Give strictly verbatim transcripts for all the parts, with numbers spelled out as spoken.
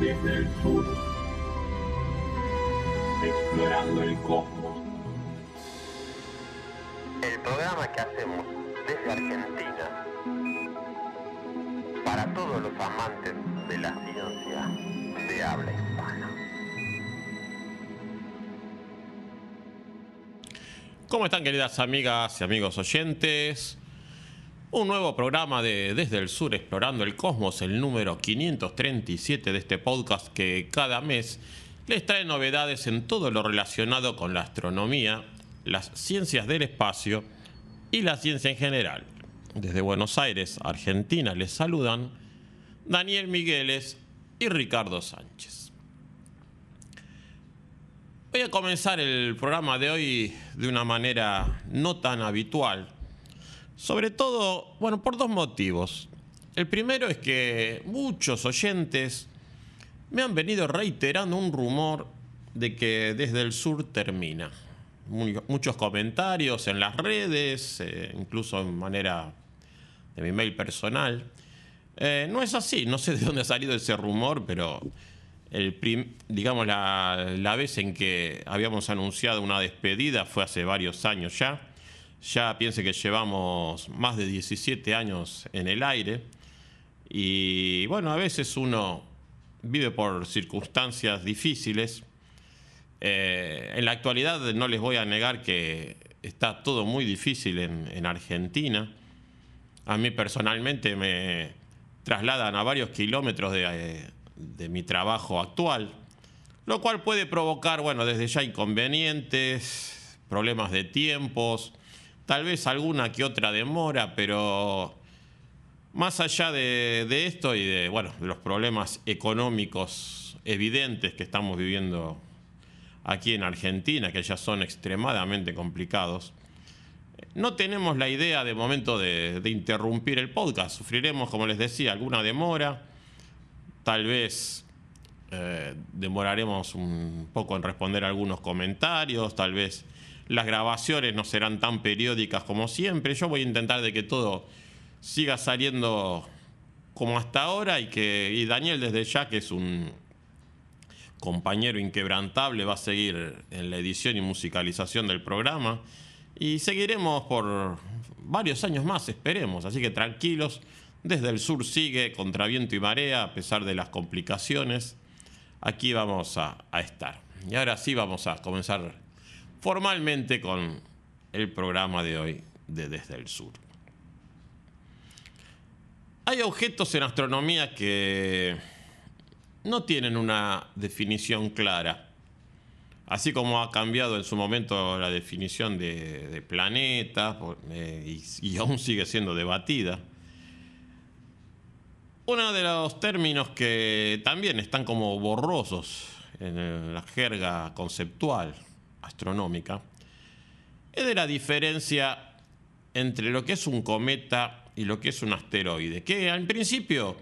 desde el sur, explorando el cosmos. El programa que hacemos desde Argentina para todos los amantes de la ciencia de habla hispana. ¿Cómo están, queridas amigas y amigos oyentes? Un nuevo programa de Desde el Sur Explorando el Cosmos, el número quinientos treinta y siete de este podcast que cada mes les trae novedades en todo lo relacionado con la astronomía, las ciencias del espacio y la ciencia en general. Desde Buenos Aires, Argentina, les saludan Daniel Migueles y Ricardo Sánchez. Voy a comenzar el programa de hoy de una manera no tan habitual. Sobre todo, bueno, por dos motivos. El primero es que muchos oyentes me han venido reiterando un rumor de que Desde el Sur termina. Muy, muchos comentarios en las redes, eh, incluso en manera de mi mail personal. Eh, no es así, no sé de dónde ha salido ese rumor, pero el prim, digamos la, la vez en que habíamos anunciado una despedida fue hace varios años ya. Ya piense que llevamos más de diecisiete años en el aire y bueno, a veces uno vive por circunstancias difíciles. Eh, en la actualidad no les voy a negar que está todo muy difícil en, en Argentina. A mí personalmente me trasladan a varios kilómetros de, de mi trabajo actual, lo cual puede provocar, bueno, desde ya inconvenientes, problemas de tiempos, tal vez alguna que otra demora, pero más allá de, de esto y de, bueno, de los problemas económicos evidentes que estamos viviendo aquí en Argentina, que ya son extremadamente complicados, no tenemos la idea de momento de, de interrumpir el podcast. Sufriremos, como les decía, alguna demora, tal vez eh, demoraremos un poco en responder algunos comentarios, tal vez las grabaciones no serán tan periódicas como siempre. Yo voy a intentar de que todo siga saliendo como hasta ahora y que y Daniel desde ya, que es un compañero inquebrantable, va a seguir en la edición y musicalización del programa y seguiremos por varios años más, esperemos. Así que tranquilos, Desde el Sur sigue contra viento y marea a pesar de las complicaciones. Aquí vamos a, a estar. Y ahora sí vamos a comenzar formalmente con el programa de hoy de Desde el Sur. Hay objetos en astronomía que no tienen una definición clara, así como ha cambiado en su momento la definición de, de planeta eh, y, y aún sigue siendo debatida. Uno de los términos que también están como borrosos en la jerga conceptual astronómica es de la diferencia entre lo que es un cometa y lo que es un asteroide, que al principio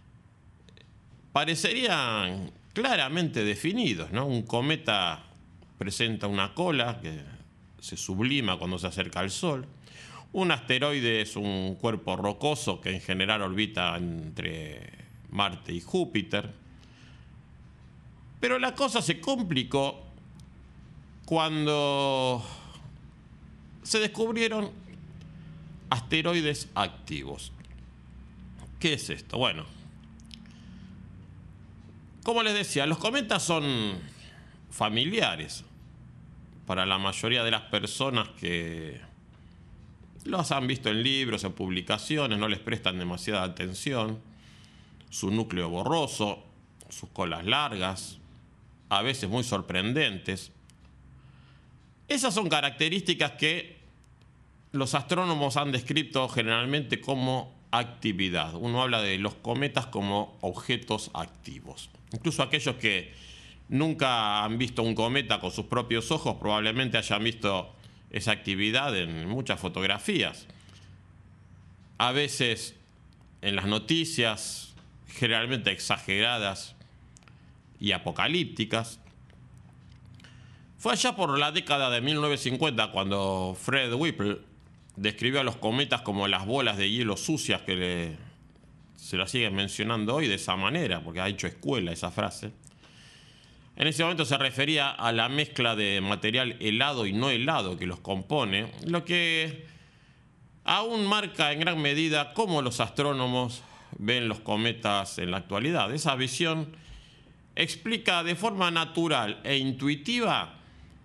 parecerían claramente definidos, ¿no? Un cometa presenta una cola que se sublima cuando se acerca al Sol. Un asteroide es un cuerpo rocoso que en general orbita entre Marte y Júpiter. Pero la cosa se complicó cuando se descubrieron asteroides activos. ¿Qué es esto? Bueno, como les decía, los cometas son familiares para la mayoría de las personas que los han visto en libros, en publicaciones, no les prestan demasiada atención. Su núcleo borroso, sus colas largas, a veces muy sorprendentes. Esas son características que los astrónomos han descrito generalmente como actividad. Uno habla de los cometas como objetos activos. Incluso aquellos que nunca han visto un cometa con sus propios ojos probablemente hayan visto esa actividad en muchas fotografías. A veces en las noticias, generalmente exageradas y apocalípticas. Fue allá por la década de mil novecientos cincuenta cuando Fred Whipple describió a los cometas como las bolas de hielo sucias que le se la sigue mencionando hoy de esa manera, porque ha hecho escuela esa frase. En ese momento se refería a la mezcla de material helado y no helado que los compone, lo que aún marca en gran medida cómo los astrónomos ven los cometas en la actualidad. Esa visión explica de forma natural e intuitiva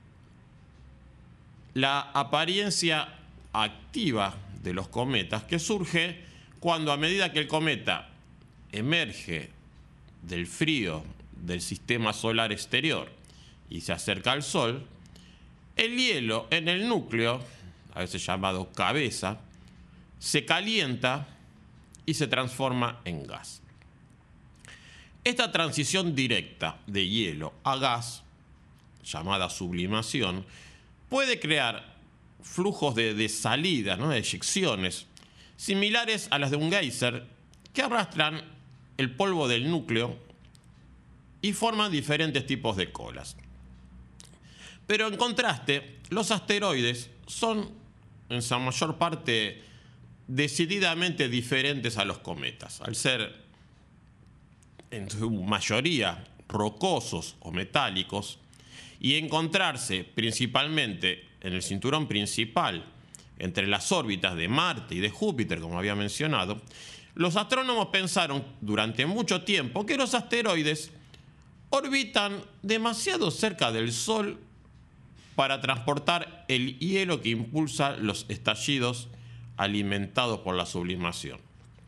la apariencia activa de los cometas, que surge cuando, a medida que el cometa emerge del frío del sistema solar exterior y se acerca al Sol, el hielo en el núcleo, a veces llamado cabeza, se calienta y se transforma en gas. Esta transición directa de hielo a gas, llamada sublimación, puede crear flujos de, de salida, ¿no?, de eyecciones, similares a las de un geyser, que arrastran el polvo del núcleo y forman diferentes tipos de colas. Pero en contraste, los asteroides son en su mayor parte decididamente diferentes a los cometas, al ser en su mayoría rocosos o metálicos y encontrarse principalmente en el cinturón principal entre las órbitas de Marte y de Júpiter, como había mencionado. Los astrónomos pensaron durante mucho tiempo que los asteroides orbitan demasiado cerca del Sol para transportar el hielo que impulsa los estallidos alimentados por la sublimación.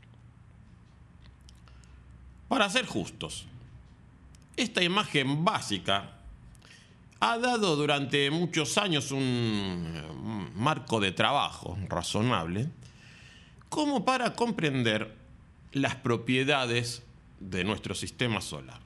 Para ser justos, esta imagen básica ha dado durante muchos años un marco de trabajo razonable como para comprender las propiedades de nuestro sistema solar.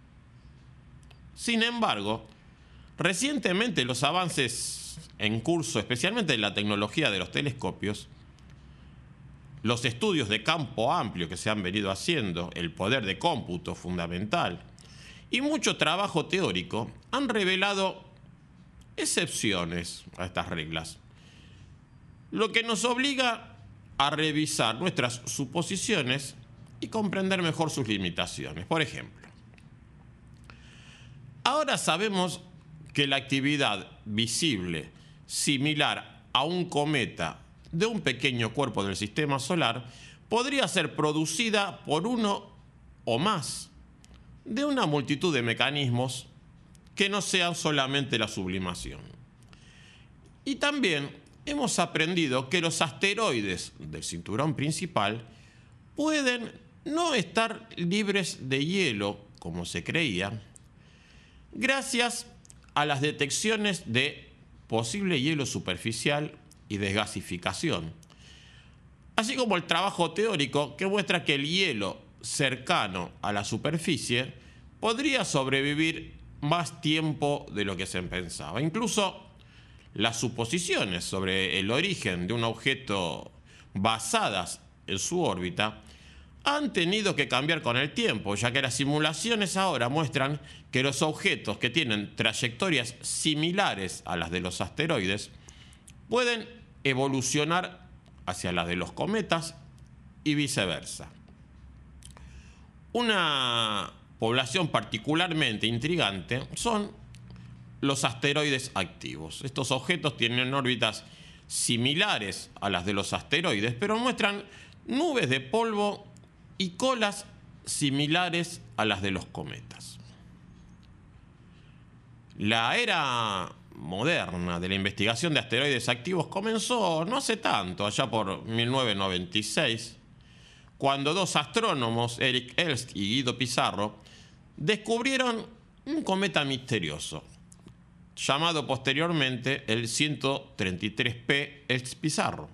Sin embargo, recientemente los avances en curso, especialmente en la tecnología de los telescopios, los estudios de campo amplio que se han venido haciendo, el poder de cómputo fundamental y mucho trabajo teórico han revelado excepciones a estas reglas, lo que nos obliga a revisar nuestras suposiciones y comprender mejor sus limitaciones. Por ejemplo, ahora sabemos que la actividad visible similar a un cometa de un pequeño cuerpo del sistema solar podría ser producida por uno o más de una multitud de mecanismos que no sean solamente la sublimación. Y también hemos aprendido que los asteroides del cinturón principal pueden no estar libres de hielo, como se creía, gracias a las detecciones de posible hielo superficial y desgasificación, así como el trabajo teórico que muestra que el hielo cercano a la superficie podría sobrevivir más tiempo de lo que se pensaba. Incluso las suposiciones sobre el origen de un objeto basadas en su órbita han tenido que cambiar con el tiempo, ya que las simulaciones ahora muestran que los objetos que tienen trayectorias similares a las de los asteroides pueden evolucionar hacia las de los cometas y viceversa. Una población particularmente intrigante son los asteroides activos. Estos objetos tienen órbitas similares a las de los asteroides, pero muestran nubes de polvo y colas similares a las de los cometas. La era moderna de la investigación de asteroides activos comenzó no hace tanto, allá por mil novecientos noventa y seis, cuando dos astrónomos, Eric Elst y Guido Pizarro, descubrieron un cometa misterioso, llamado posteriormente el ciento treinta y tres P Elst-Pizarro.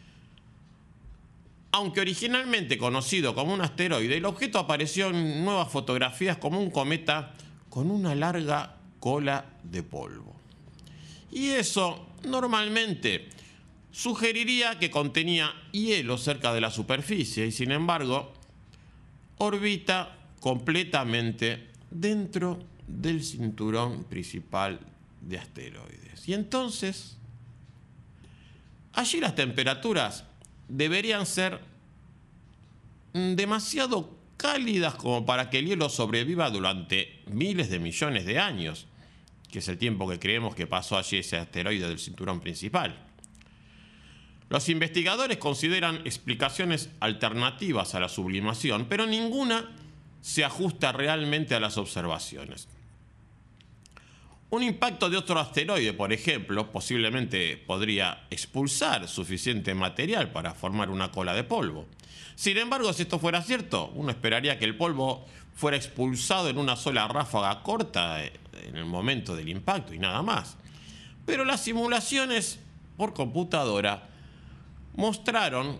Aunque originalmente conocido como un asteroide, el objeto apareció en nuevas fotografías como un cometa con una larga cola de polvo. Y eso normalmente sugeriría que contenía hielo cerca de la superficie y, sin embargo, orbita completamente dentro del cinturón principal de asteroides. Y entonces, allí las temperaturas deberían ser demasiado cálidas como para que el hielo sobreviva durante miles de millones de años, que es el tiempo que creemos que pasó allí ese asteroide del cinturón principal. Los investigadores consideran explicaciones alternativas a la sublimación, pero ninguna se ajusta realmente a las observaciones. Un impacto de otro asteroide, por ejemplo, posiblemente podría expulsar suficiente material para formar una cola de polvo. Sin embargo, si esto fuera cierto, uno esperaría que el polvo fuera expulsado en una sola ráfaga corta en el momento del impacto y nada más. Pero las simulaciones por computadora mostraron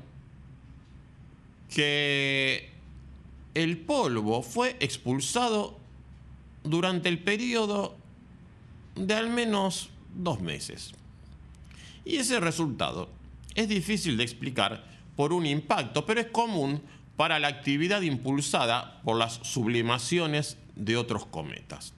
que el polvo fue expulsado durante el periodo de al menos dos meses. Y ese resultado es difícil de explicar por un impacto, pero es común para la actividad impulsada por las sublimaciones de otros cometas.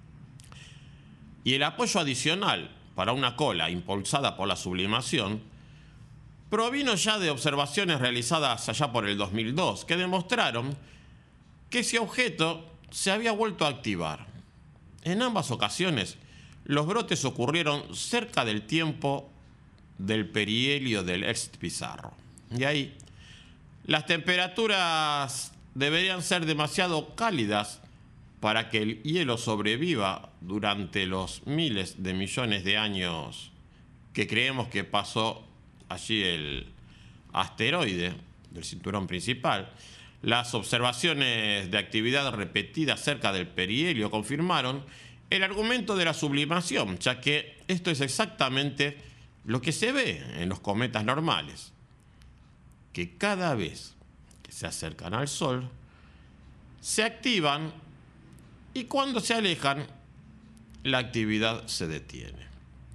Y el apoyo adicional para una cola impulsada por la sublimación provino ya de observaciones realizadas allá por el dos mil dos, que demostraron que ese objeto se había vuelto a activar. En ambas ocasiones, los brotes ocurrieron cerca del tiempo del perihelio del Ext Pizarro. Y ahí, las temperaturas deberían ser demasiado cálidas para que el hielo sobreviva durante los miles de millones de años que creemos que pasó allí el asteroide del cinturón principal. Las observaciones de actividad repetida cerca del perihelio confirmaron el argumento de la sublimación, ya que esto es exactamente lo que se ve en los cometas normales, que cada vez que se acercan al Sol, se activan y cuando se alejan, la actividad se detiene.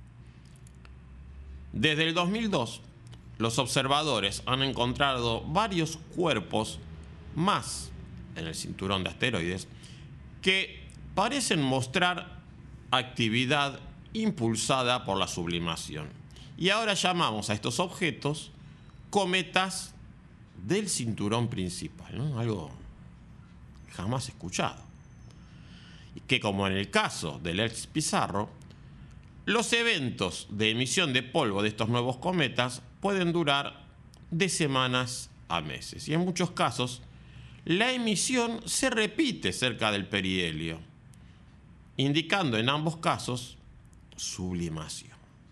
Desde el dos mil dos, los observadores han encontrado varios cuerpos más en el cinturón de asteroides que parecen mostrar actividad impulsada por la sublimación. Y ahora llamamos a estos objetos cometas del cinturón principal, ¿no? Algo jamás escuchado. Y que, como en el caso del Ext Pizarro, los eventos de emisión de polvo de estos nuevos cometas pueden durar de semanas a meses. Y en muchos casos, la emisión se repite cerca del perihelio, indicando en ambos casos sublimación.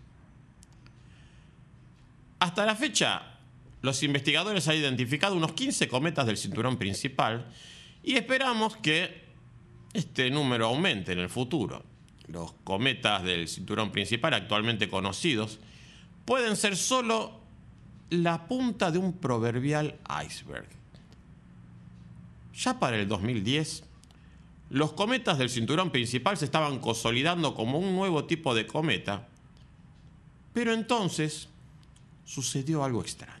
Hasta la fecha, los investigadores han identificado unos quince cometas del cinturón principal y esperamos que este número aumente en el futuro. Los cometas del cinturón principal actualmente conocidos pueden ser solo la punta de un proverbial iceberg. Ya para el dos mil diez, los cometas del cinturón principal se estaban consolidando como un nuevo tipo de cometa, pero entonces sucedió algo extraño.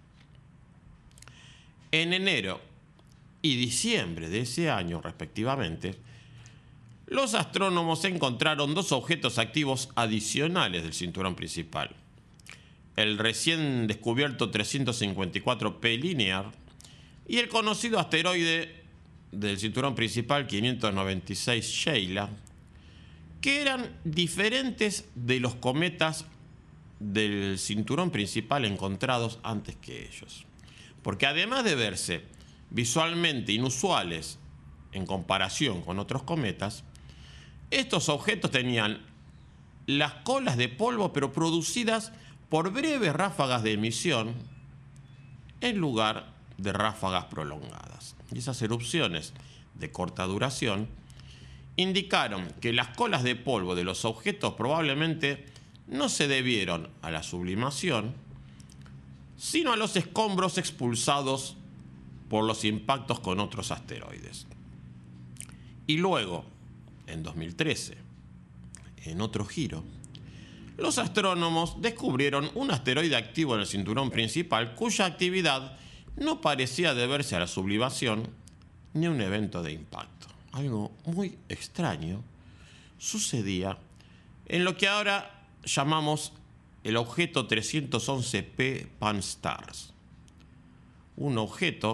En enero y diciembre de ese año, respectivamente, los astrónomos encontraron dos objetos activos adicionales del cinturón principal. El recién descubierto trescientos cincuenta y cuatro P Linear y el conocido asteroide del cinturón principal quinientos noventa y seis Sheila, que eran diferentes de los cometas del cinturón principal encontrados antes que ellos. Porque además de verse visualmente inusuales en comparación con otros cometas, estos objetos tenían las colas de polvo, pero producidas por breves ráfagas de emisión en lugar de ráfagas prolongadas. Y esas erupciones de corta duración indicaron que las colas de polvo de los objetos probablemente no se debieron a la sublimación, sino a los escombros expulsados por los impactos con otros asteroides. Y luego, en dos mil trece, en otro giro, los astrónomos descubrieron un asteroide activo en el cinturón principal cuya actividad no parecía deberse a la sublimación ni a un evento de impacto. Algo muy extraño sucedía en lo que ahora llamamos el objeto trescientos once P Pan-STARRS, un objeto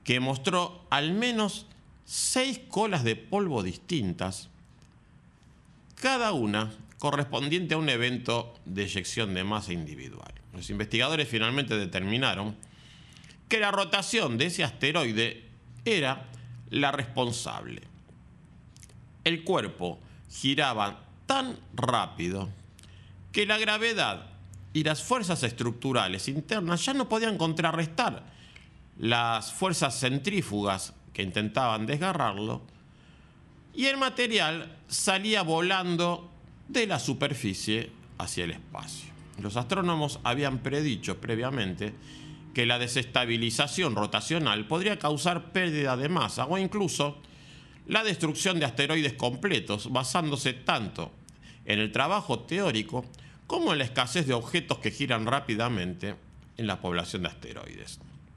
que mostró al menos seis colas de polvo distintas, cada una correspondiente a un evento de eyección de masa individual. Los investigadores finalmente determinaron que la rotación de ese asteroide era la responsable. El cuerpo giraba tan rápido que la gravedad y las fuerzas estructurales internas ya no podían contrarrestar las fuerzas centrífugas que intentaban desgarrarlo, y el material salía volando de la superficie hacia el espacio. Los astrónomos habían predicho previamente que la desestabilización rotacional podría causar pérdida de masa o incluso la destrucción de asteroides completos, basándose tanto en el trabajo teórico como en la escasez de objetos que giran rápidamente en la población de asteroides.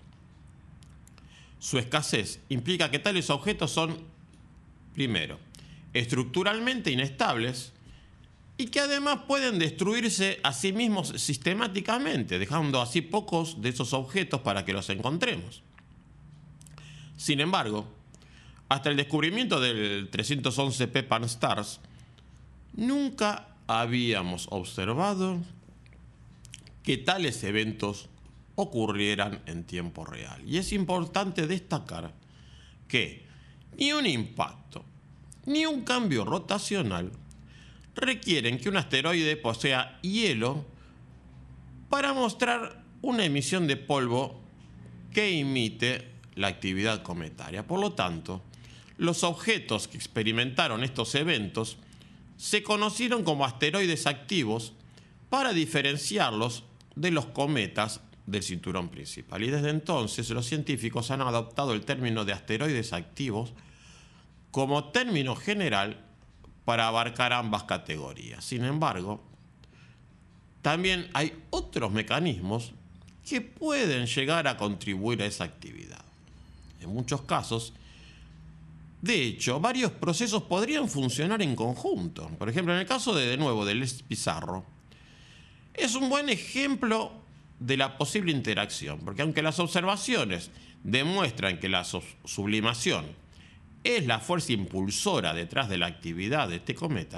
Su escasez implica que tales objetos son, primero, estructuralmente inestables y que además pueden destruirse a sí mismos sistemáticamente, dejando así pocos de esos objetos para que los encontremos. Sin embargo, hasta el descubrimiento del trescientos once P Pan-STARRS, nunca habíamos observado que tales eventos ocurrieran en tiempo real. Y es importante destacar que ni un impacto ni un cambio rotacional requieren que un asteroide posea hielo para mostrar una emisión de polvo que imite la actividad cometaria. Por lo tanto, los objetos que experimentaron estos eventos se conocieron como asteroides activos para diferenciarlos de los cometas del cinturón principal. Y desde entonces los científicos han adoptado el término de asteroides activos como término general para abarcar ambas categorías. Sin embargo, también hay otros mecanismos que pueden llegar a contribuir a esa actividad. En muchos casos, de hecho, varios procesos podrían funcionar en conjunto. Por ejemplo, en el caso de, de nuevo, del Pizarro, es un buen ejemplo de la posible interacción, porque aunque las observaciones demuestran que la sublimación es la fuerza impulsora detrás de la actividad de este cometa,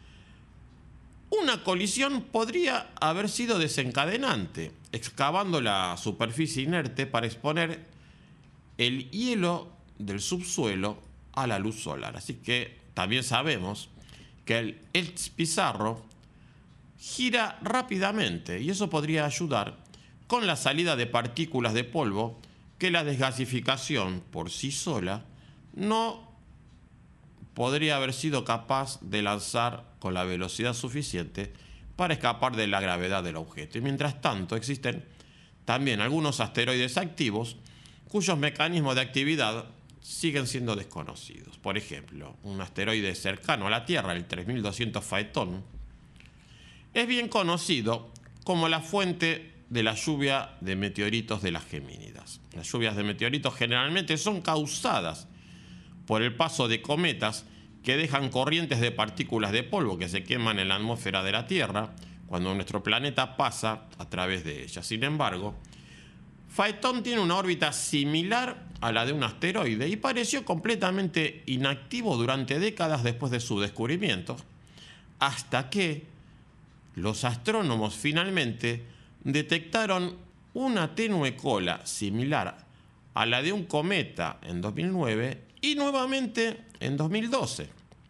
una colisión podría haber sido desencadenante, excavando la superficie inerte para exponer el hielo del subsuelo a la luz solar. Así que también sabemos que el, el Pizarro gira rápidamente y eso podría ayudar con la salida de partículas de polvo que la desgasificación por sí sola no podría haber sido capaz de lanzar con la velocidad suficiente para escapar de la gravedad del objeto. Y mientras tanto existen también algunos asteroides activos cuyos mecanismos de actividad siguen siendo desconocidos. Por ejemplo, un asteroide cercano a la Tierra, el tres mil doscientos Phaethon, es bien conocido como la fuente de la lluvia de meteoritos de las Gemínidas. Las lluvias de meteoritos generalmente son causadas por el paso de cometas que dejan corrientes de partículas de polvo que se queman en la atmósfera de la Tierra cuando nuestro planeta pasa a través de ellas. Sin embargo, Phaethon tiene una órbita similar a la de un asteroide y pareció completamente inactivo durante décadas después de su descubrimiento, hasta que los astrónomos finalmente detectaron una tenue cola similar a la de un cometa en dos mil nueve y nuevamente en dos mil doce.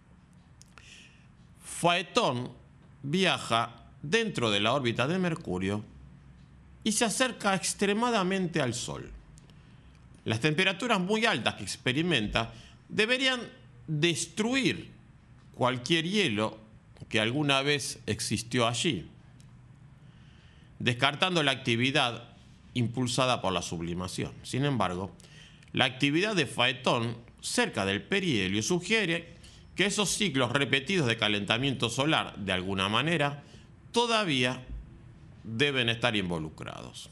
Phaethon viaja dentro de la órbita de Mercurio y se acerca extremadamente al Sol. Las temperaturas muy altas que experimenta deberían destruir cualquier hielo que alguna vez existió allí, descartando la actividad impulsada por la sublimación. Sin embargo, la actividad de Phaethon cerca del perihelio sugiere que esos ciclos repetidos de calentamiento solar, de alguna manera, todavía deben estar involucrados.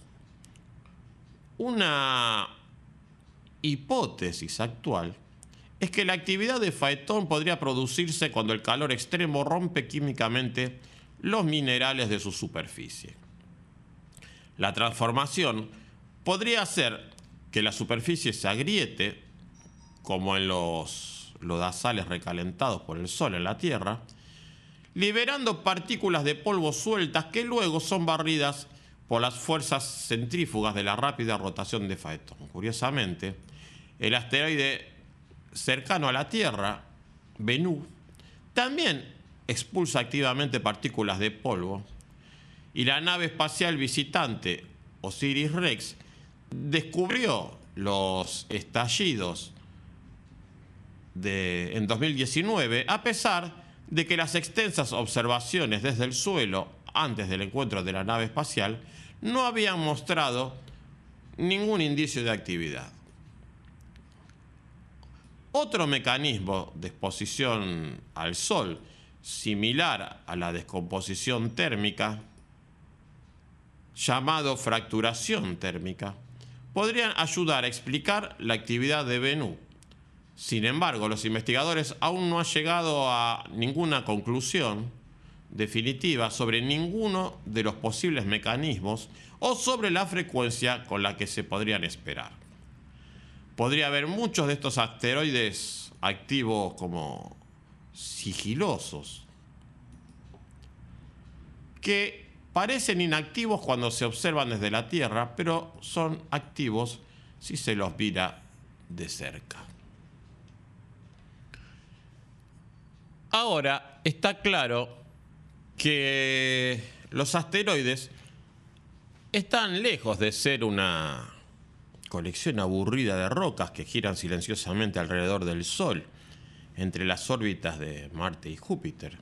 Una hipótesis actual es que la actividad de Phaethon podría producirse cuando el calor extremo rompe químicamente los minerales de su superficie. La transformación podría ser que la superficie se agriete, como en los lodazales recalentados por el sol en la Tierra, liberando partículas de polvo sueltas que luego son barridas por las fuerzas centrífugas de la rápida rotación de Phaeton. Curiosamente, el asteroide cercano a la Tierra, Bennu, también expulsa activamente partículas de polvo, y la nave espacial visitante Osiris-Rex descubrió los estallidos de, en dos mil diecinueve, a pesar de que las extensas observaciones desde el suelo antes del encuentro de la nave espacial no habían mostrado ningún indicio de actividad. Otro mecanismo de exposición al Sol, similar a la descomposición térmica, llamado fracturación térmica, podrían ayudar a explicar la actividad de Bennu. Sin embargo, los investigadores aún no han llegado a ninguna conclusión definitiva sobre ninguno de los posibles mecanismos o sobre la frecuencia con la que se podrían esperar. Podría haber muchos de estos asteroides activos como sigilosos, que parecen inactivos cuando se observan desde la Tierra, pero son activos si se los mira de cerca. Ahora está claro que los asteroides están lejos de ser una colección aburrida de rocas que giran silenciosamente alrededor del Sol, entre las órbitas de Marte y Júpiter.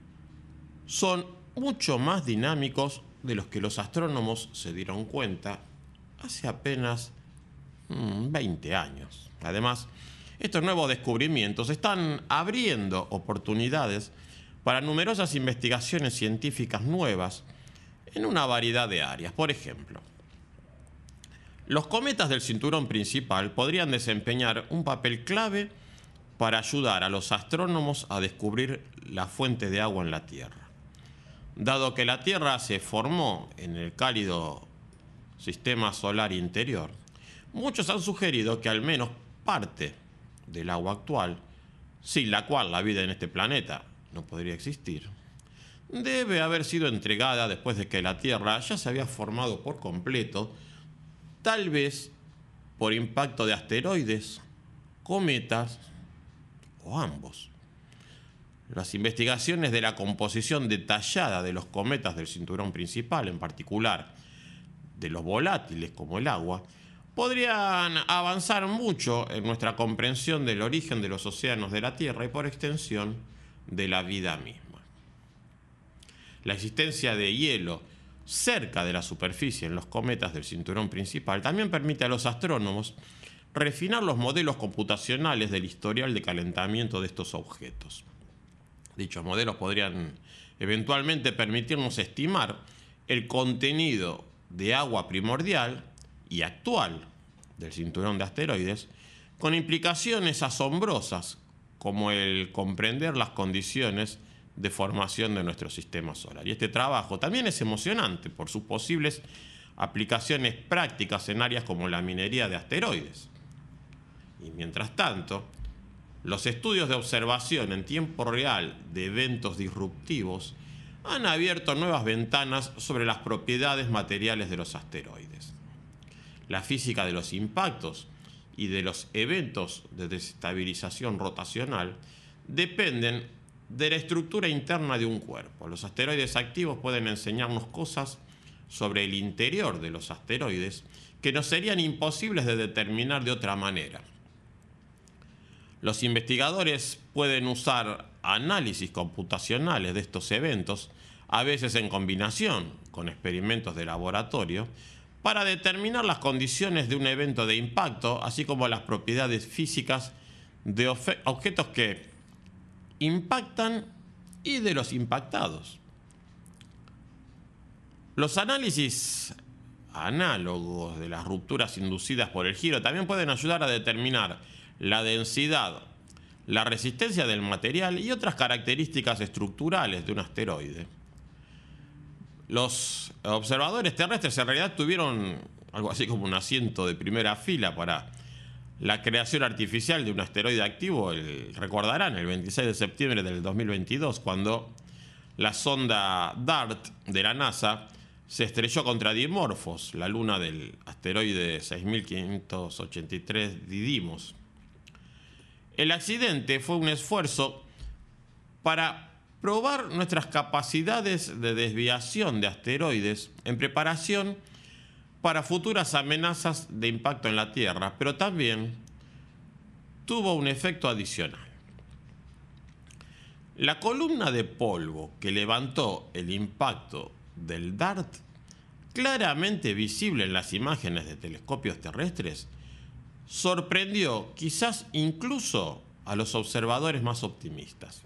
Son mucho más dinámicos de los que los astrónomos se dieron cuenta hace apenas mmm, veinte años. Además, estos nuevos descubrimientos están abriendo oportunidades para numerosas investigaciones científicas nuevas en una variedad de áreas. Por ejemplo, los cometas del cinturón principal podrían desempeñar un papel clave para ayudar a los astrónomos a descubrir la fuente de agua en la Tierra. Dado que la Tierra se formó en el cálido sistema solar interior, muchos han sugerido que al menos parte del agua actual, sin la cual la vida en este planeta no podría existir, debe haber sido entregada después de que la Tierra ya se había formado por completo, tal vez por impacto de asteroides, cometas o ambos. Las investigaciones de la composición detallada de los cometas del cinturón principal, en particular de los volátiles como el agua, podrían avanzar mucho en nuestra comprensión del origen de los océanos de la Tierra y, por extensión, de la vida misma. La existencia de hielo cerca de la superficie en los cometas del cinturón principal también permite a los astrónomos refinar los modelos computacionales del historial de calentamiento de estos objetos. Dichos modelos podrían eventualmente permitirnos estimar el contenido de agua primordial y actual del cinturón de asteroides, con implicaciones asombrosas como el comprender las condiciones de formación de nuestro sistema solar. Y este trabajo también es emocionante por sus posibles aplicaciones prácticas en áreas como la minería de asteroides. Y mientras tanto, los estudios de observación en tiempo real de eventos disruptivos han abierto nuevas ventanas sobre las propiedades materiales de los asteroides. La física de los impactos y de los eventos de desestabilización rotacional dependen de la estructura interna de un cuerpo. Los asteroides activos pueden enseñarnos cosas sobre el interior de los asteroides que nos serían imposibles de determinar de otra manera. Los investigadores pueden usar análisis computacionales de estos eventos, a veces en combinación con experimentos de laboratorio, para determinar las condiciones de un evento de impacto, así como las propiedades físicas de objetos que impactan y de los impactados. Los análisis análogos de las rupturas inducidas por el giro también pueden ayudar a determinar la densidad, la resistencia del material y otras características estructurales de un asteroide. Los observadores terrestres en realidad tuvieron algo así como un asiento de primera fila para la creación artificial de un asteroide activo, el, recordarán, el veintiséis de septiembre del dos mil veintidós, cuando la sonda DART de la NASA se estrelló contra Dimorphos, la luna del asteroide seis mil quinientos ochenta y tres Didymos. El accidente fue un esfuerzo para probar nuestras capacidades de desviación de asteroides en preparación para futuras amenazas de impacto en la Tierra, pero también tuvo un efecto adicional. La columna de polvo que levantó el impacto del DART, claramente visible en las imágenes de telescopios terrestres, sorprendió quizás incluso a los observadores más optimistas.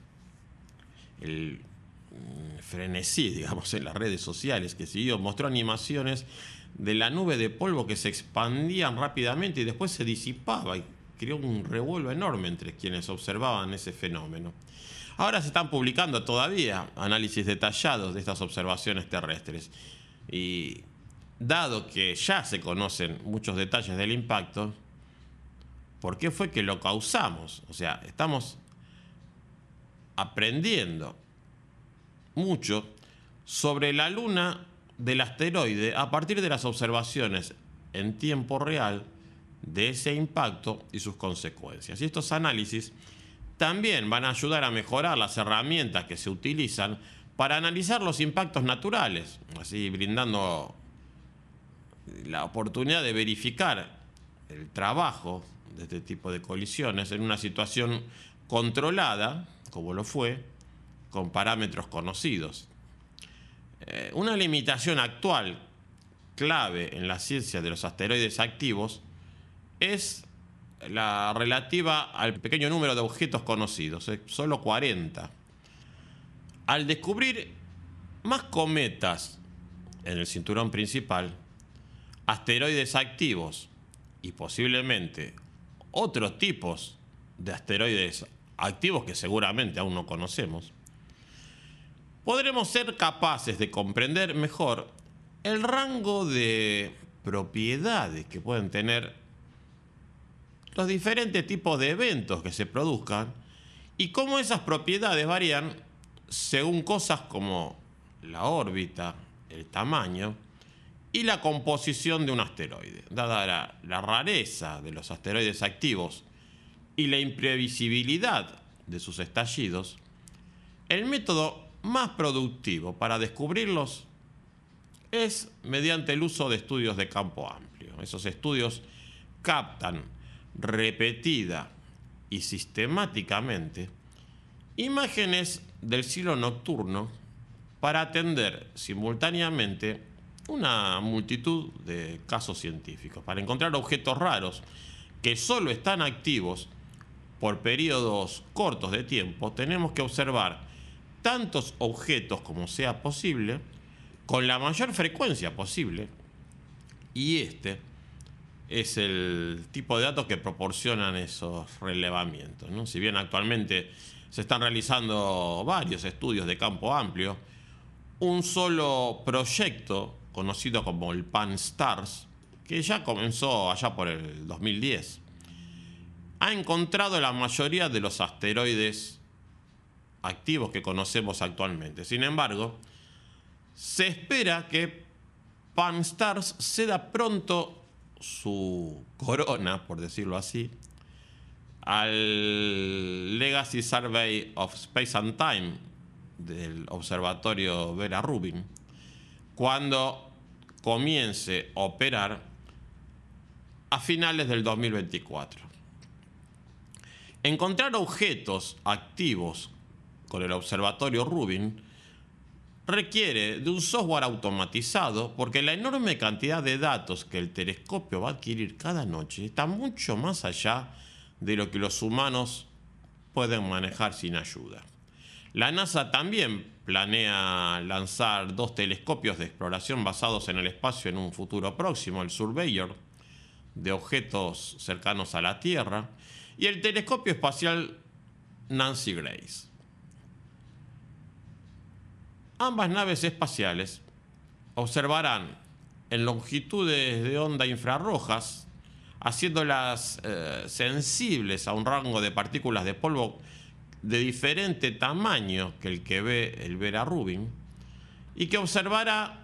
El frenesí, digamos, en las redes sociales que siguió mostró animaciones de la nube de polvo que se expandían rápidamente y después se disipaba y creó un revuelo enorme entre quienes observaban ese fenómeno. Ahora se están publicando todavía análisis detallados de estas observaciones terrestres y dado que ya se conocen muchos detalles del impacto, ¿por qué fue que lo causamos? O sea, estamos aprendiendo mucho sobre la luna del asteroide a partir de las observaciones en tiempo real de ese impacto y sus consecuencias. Y estos análisis también van a ayudar a mejorar las herramientas que se utilizan para analizar los impactos naturales, así brindando la oportunidad de verificar el trabajo de este tipo de colisiones en una situación controlada, como lo fue, con parámetros conocidos. Eh, una limitación actual clave en la ciencia de los asteroides activos es la relativa al pequeño número de objetos conocidos, eh, solo cuarenta. Al descubrir más cometas en el cinturón principal, asteroides activos y posiblemente otros tipos de asteroides activos que seguramente aún no conocemos, podremos ser capaces de comprender mejor el rango de propiedades que pueden tener los diferentes tipos de eventos que se produzcan y cómo esas propiedades varían según cosas como la órbita, el tamaño y la composición de un asteroide. Dada la, la rareza de los asteroides activos y la imprevisibilidad de sus estallidos, el método más productivo para descubrirlos es mediante el uso de estudios de campo amplio. Esos estudios captan repetida y sistemáticamente imágenes del cielo nocturno para atender simultáneamente una multitud de casos científicos, para encontrar objetos raros que solo están activos por periodos cortos de tiempo. Tenemos que observar tantos objetos como sea posible, con la mayor frecuencia posible, y este es el tipo de datos que proporcionan esos relevamientos, ¿no? Si bien actualmente se están realizando varios estudios de campo amplio, un solo proyecto conocido como el Pan-STARRS, que ya comenzó allá por el dos mil diez, ha encontrado la mayoría de los asteroides activos que conocemos actualmente. Sin embargo, se espera que Pan-STARRS ceda pronto su corona, por decirlo así, al Legacy Survey of Space and Time del observatorio Vera Rubin, cuando comience a operar a finales del dos mil veinticuatro. Encontrar objetos activos con el observatorio Rubin requiere de un software automatizado, porque la enorme cantidad de datos que el telescopio va a adquirir cada noche está mucho más allá de lo que los humanos pueden manejar sin ayuda. La NASA también planea lanzar dos telescopios de exploración basados en el espacio en un futuro próximo, el Surveyor, de objetos cercanos a la Tierra, y el telescopio espacial Nancy Grace. Ambas naves espaciales observarán en longitudes de onda infrarrojas, haciéndolas eh, sensibles a un rango de partículas de polvo de diferente tamaño que el que ve el Vera Rubin, y que observara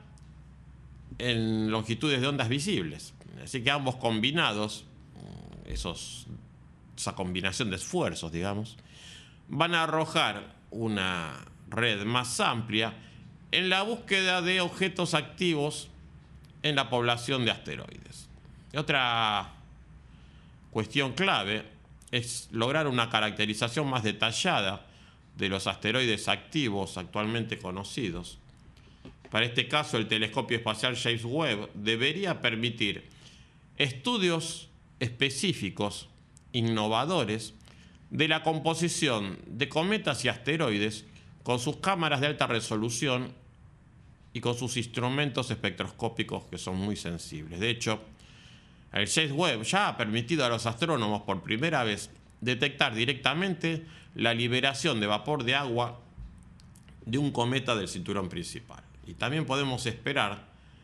en longitudes de ondas visibles. Así que ambos combinados, esos, esa combinación de esfuerzos, digamos, van a arrojar una red más amplia en la búsqueda de objetos activos en la población de asteroides. Y otra cuestión clave es lograr una caracterización más detallada de los asteroides activos actualmente conocidos. Para este caso, el telescopio espacial James Webb debería permitir estudios específicos, innovadores, de la composición de cometas y asteroides con sus cámaras de alta resolución y con sus instrumentos espectroscópicos que son muy sensibles. De hecho, el James Webb ya ha permitido a los astrónomos por primera vez detectar directamente la liberación de vapor de agua de un cometa del cinturón principal. Y también podemos esperar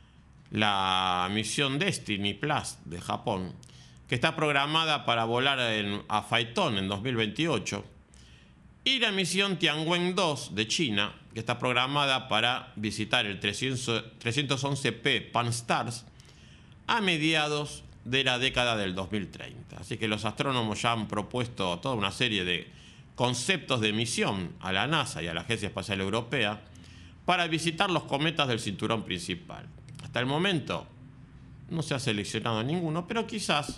la misión Destiny Plus de Japón, que está programada para volar en, a Phaethon en dos mil veintiocho, y la misión Tianwen dos de China, que está programada para visitar el trescientos once P Pan-STARRS a mediados de la década del dos mil treinta. Así que los astrónomos ya han propuesto toda una serie de conceptos de misión a la NASA y a la Agencia Espacial Europea para visitar los cometas del cinturón principal. Hasta el momento no se ha seleccionado ninguno, pero quizás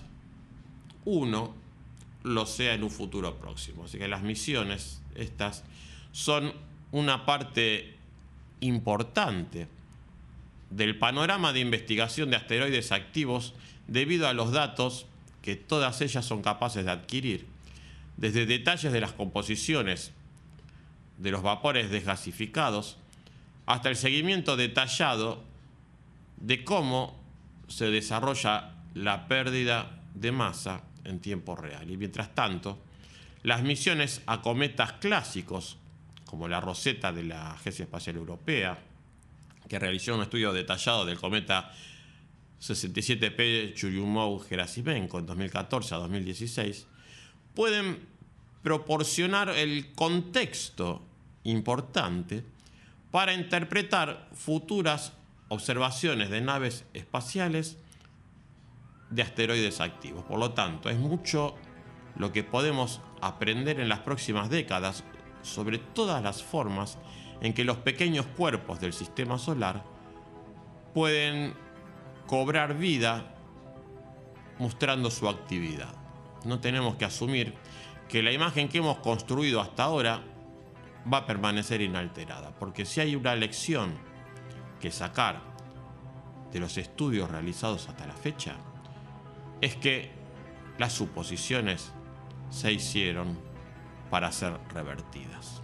uno lo sea en un futuro próximo. Así que las misiones estas son una parte importante del panorama de investigación de asteroides activos debido a los datos que todas ellas son capaces de adquirir, desde detalles de las composiciones de los vapores desgasificados hasta el seguimiento detallado de cómo se desarrolla la pérdida de masa en tiempo real. Y mientras tanto, las misiones a cometas clásicos, como la Rosetta de la Agencia Espacial Europea, que realizó un estudio detallado del cometa sesenta y siete P Churyumov-Gerasimenko en dos mil catorce a dos mil dieciséis, pueden proporcionar el contexto importante para interpretar futuras observaciones de naves espaciales de asteroides activos. Por lo tanto, es mucho lo que podemos aprender en las próximas décadas sobre todas las formas en que los pequeños cuerpos del sistema solar pueden cobrar vida mostrando su actividad. No tenemos que asumir que la imagen que hemos construido hasta ahora va a permanecer inalterada, porque si hay una lección que sacar de los estudios realizados hasta la fecha, es que las suposiciones se hicieron para ser revertidas.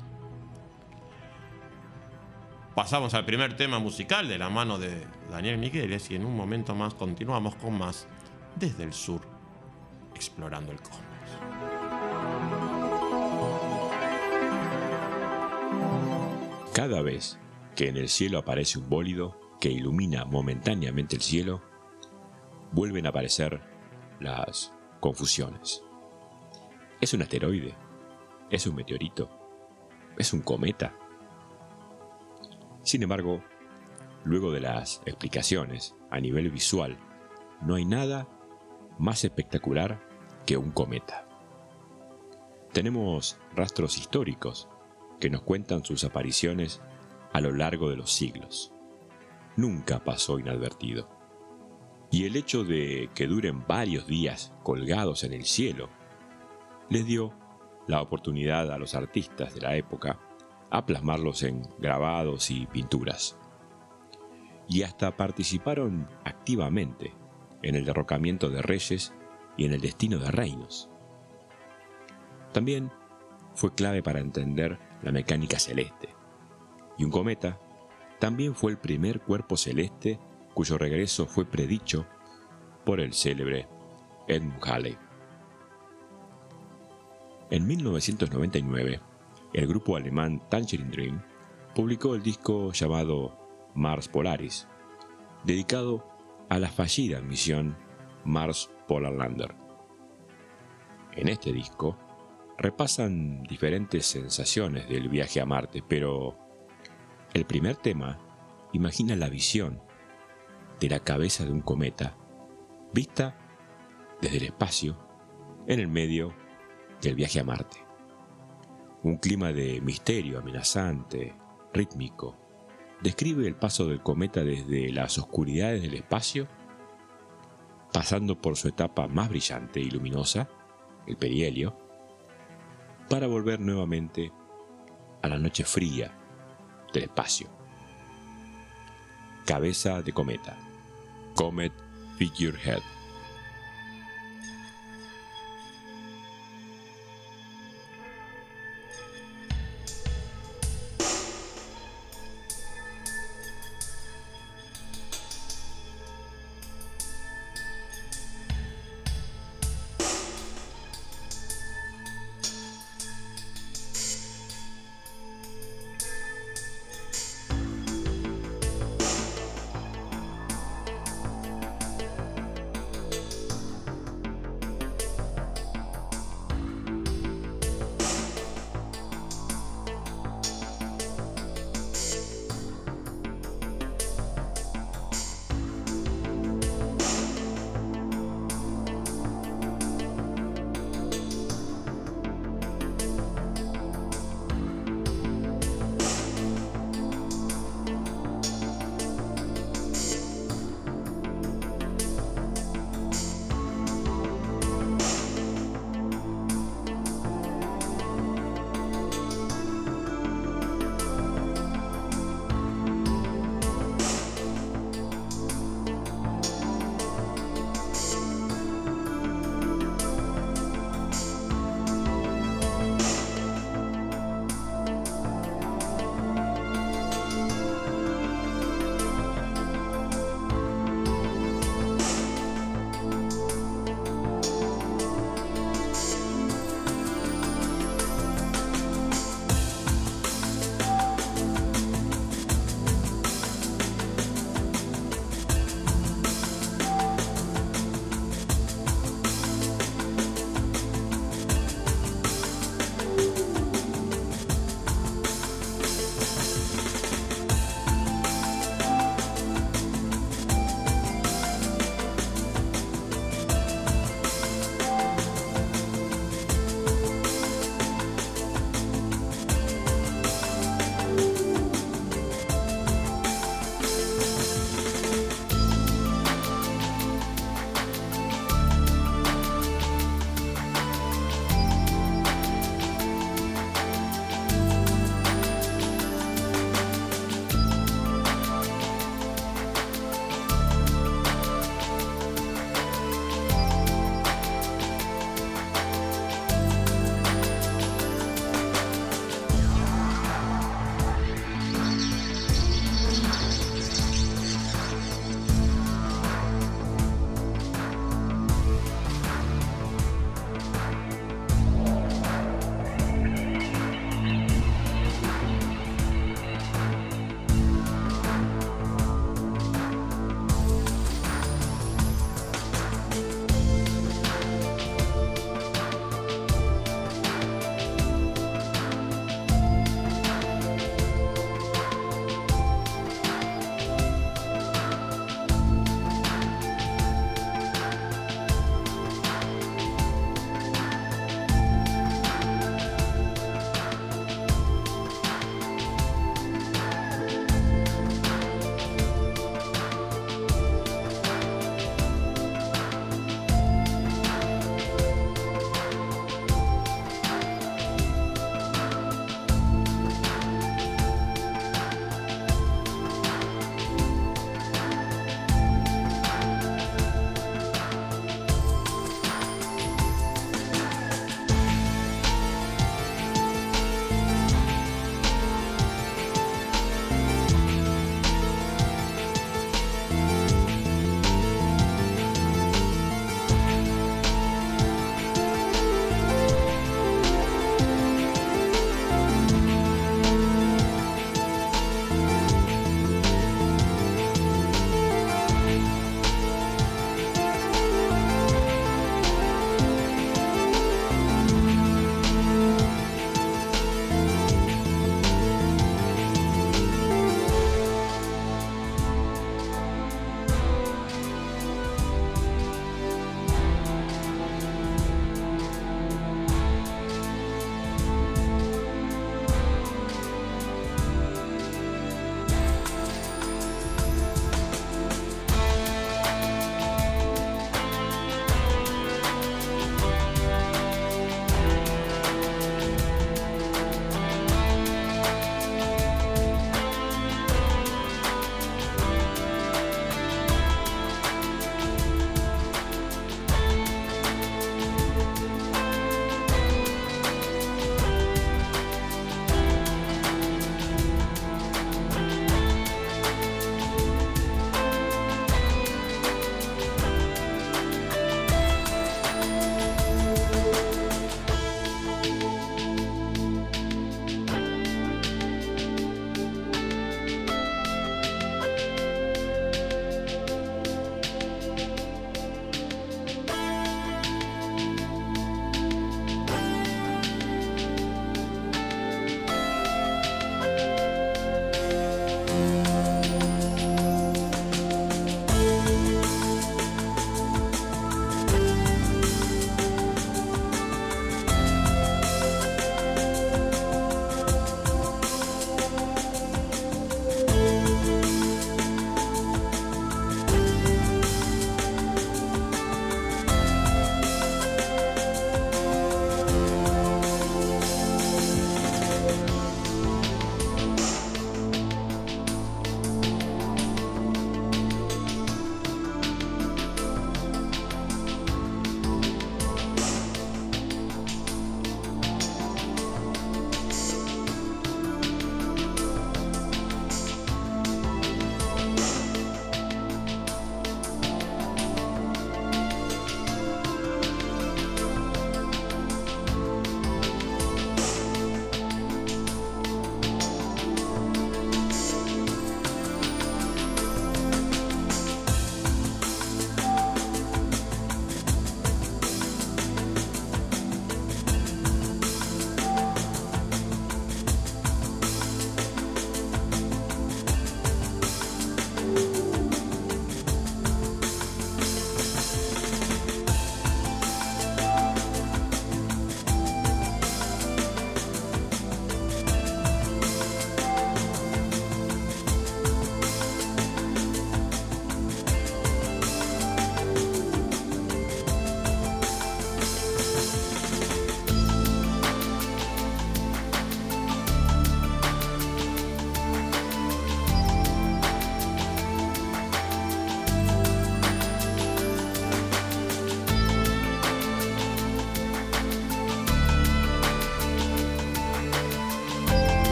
Pasamos al primer tema musical de la mano de Daniel Migueles y en un momento más continuamos con más Desde el Sur, explorando el cosmos. Cada vez que en el cielo aparece un bólido que ilumina momentáneamente el cielo, vuelven a aparecer las confusiones. ¿Es un asteroide? ¿Es un meteorito? ¿Es un cometa? Sin embargo, luego de las explicaciones a nivel visual, no hay nada más espectacular que un cometa. Tenemos rastros históricos que nos cuentan sus apariciones a lo largo de los siglos. Nunca pasó inadvertido. Y el hecho de que duren varios días colgados en el cielo les dio la oportunidad a los artistas de la época a plasmarlos en grabados y pinturas. Y hasta participaron activamente en el derrocamiento de reyes y en el destino de reinos. También fue clave para entender la mecánica celeste. Y un cometa también fue el primer cuerpo celeste cuyo regreso fue predicho por el célebre Edmund Halley. En mil novecientos noventa y nueve, el grupo alemán Tangerine Dream publicó el disco llamado Mars Polaris, dedicado a la fallida misión Mars Polar Lander. En este disco repasan diferentes sensaciones del viaje a Marte, pero el primer tema imagina la visión de la cabeza de un cometa vista desde el espacio en el medio del viaje a Marte. Un clima de misterio amenazante, rítmico, describe el paso del cometa desde las oscuridades del espacio, pasando por su etapa más brillante y luminosa, el perihelio, para volver nuevamente a la noche fría del espacio. Cabeza de cometa, Comet Figurehead.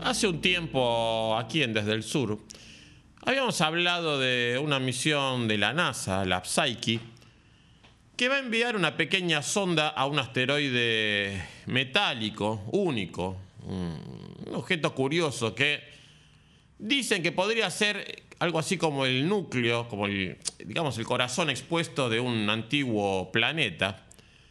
hace un tiempo aquí en Desde el Sur habíamos hablado de una misión de la NASA, la Psyche, que va a enviar una pequeña sonda a un asteroide metálico, único, un objeto curioso que dicen que podría ser algo así como el núcleo, como el, digamos, el corazón expuesto de un antiguo planeta.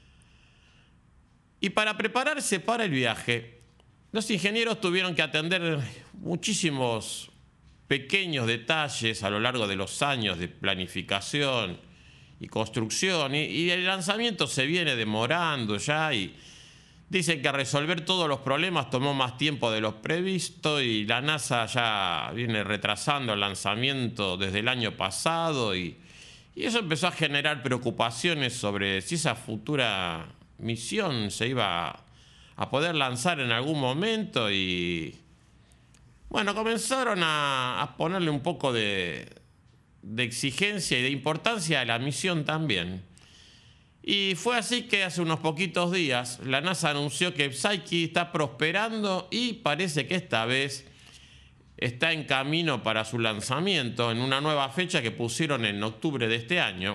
Y para prepararse para el viaje, los ingenieros tuvieron que atender muchísimos pequeños detalles a lo largo de los años de planificación y construcción, y, y el lanzamiento se viene demorando ya, y dicen que resolver todos los problemas tomó más tiempo de lo previsto, y la NASA ya viene retrasando el lanzamiento desde el año pasado, y, y eso empezó a generar preocupaciones sobre si esa futura misión se iba a poder lanzar en algún momento. Y bueno, comenzaron a, a ponerle un poco de, de exigencia y de importancia a la misión también. Y fue así que hace unos poquitos días la NASA anunció que Psyche está prosperando y parece que esta vez está en camino para su lanzamiento en una nueva fecha que pusieron en octubre de este año.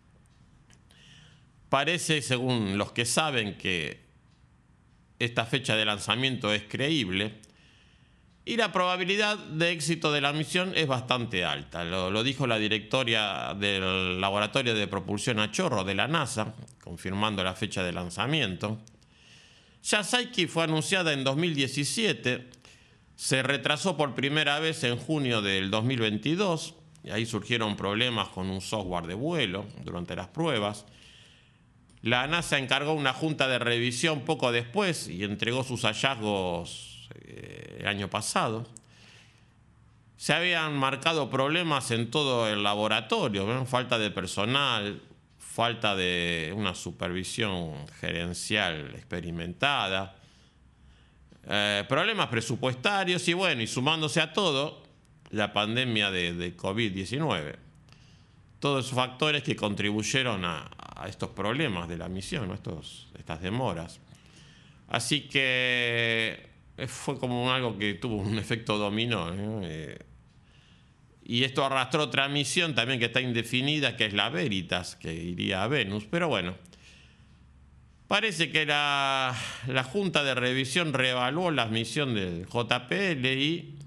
Parece, según los que saben, que esta fecha de lanzamiento es creíble y la probabilidad de éxito de la misión es bastante alta. Lo, lo dijo la directora del Laboratorio de Propulsión a Chorro de la NASA, confirmando la fecha de lanzamiento. Ya Psyche fue anunciada en dos mil diecisiete, se retrasó por primera vez en junio del dos mil veintidós, y ahí surgieron problemas con un software de vuelo durante las pruebas. La NASA encargó una junta de revisión poco después y entregó sus hallazgos eh, el año pasado. Se habían marcado problemas en todo el laboratorio, ¿no? Falta de personal, falta de una supervisión gerencial experimentada, eh, problemas presupuestarios y bueno, y sumándose a todo, la pandemia de, de COVID diecinueve. Todos esos factores que contribuyeron a, a estos problemas de la misión, ¿no? Estos, estas demoras. Así que fue como algo que tuvo un efecto dominó, ¿no? Eh, y esto arrastró otra misión también que está indefinida, que es la Veritas, que iría a Venus. Pero bueno, parece que la, la Junta de Revisión reevaluó la misión del J P L y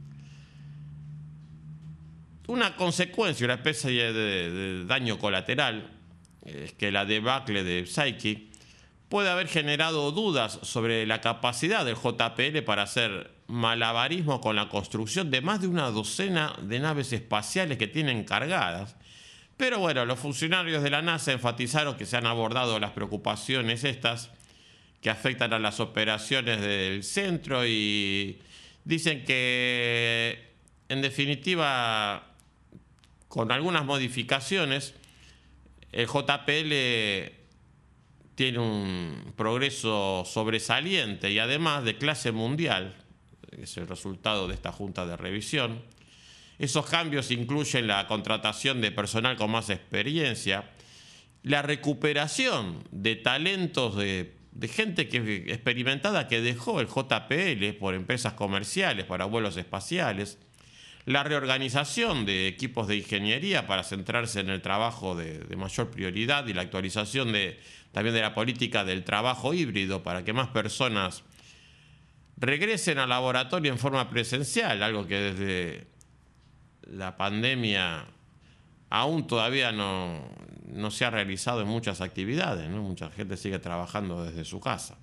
una consecuencia, una especie de, de daño colateral, es que la debacle de Psyche puede haber generado dudas sobre la capacidad del J P L para hacer malabarismo con la construcción de más de una docena de naves espaciales que tienen cargadas. Pero bueno, los funcionarios de la NASA enfatizaron que se han abordado las preocupaciones estas que afectan a las operaciones del centro y dicen que, en definitiva, con algunas modificaciones, el J P L tiene un progreso sobresaliente y además de clase mundial, es el resultado de esta junta de revisión. Esos cambios incluyen la contratación de personal con más experiencia, la recuperación de talentos de, de gente que, experimentada que dejó el J P L por empresas comerciales para vuelos espaciales, la reorganización de equipos de ingeniería para centrarse en el trabajo de, de mayor prioridad y la actualización de, también de la política del trabajo híbrido para que más personas regresen al laboratorio en forma presencial, algo que desde la pandemia aún todavía no, no se ha realizado en muchas actividades, ¿no? Mucha gente sigue trabajando desde su casa.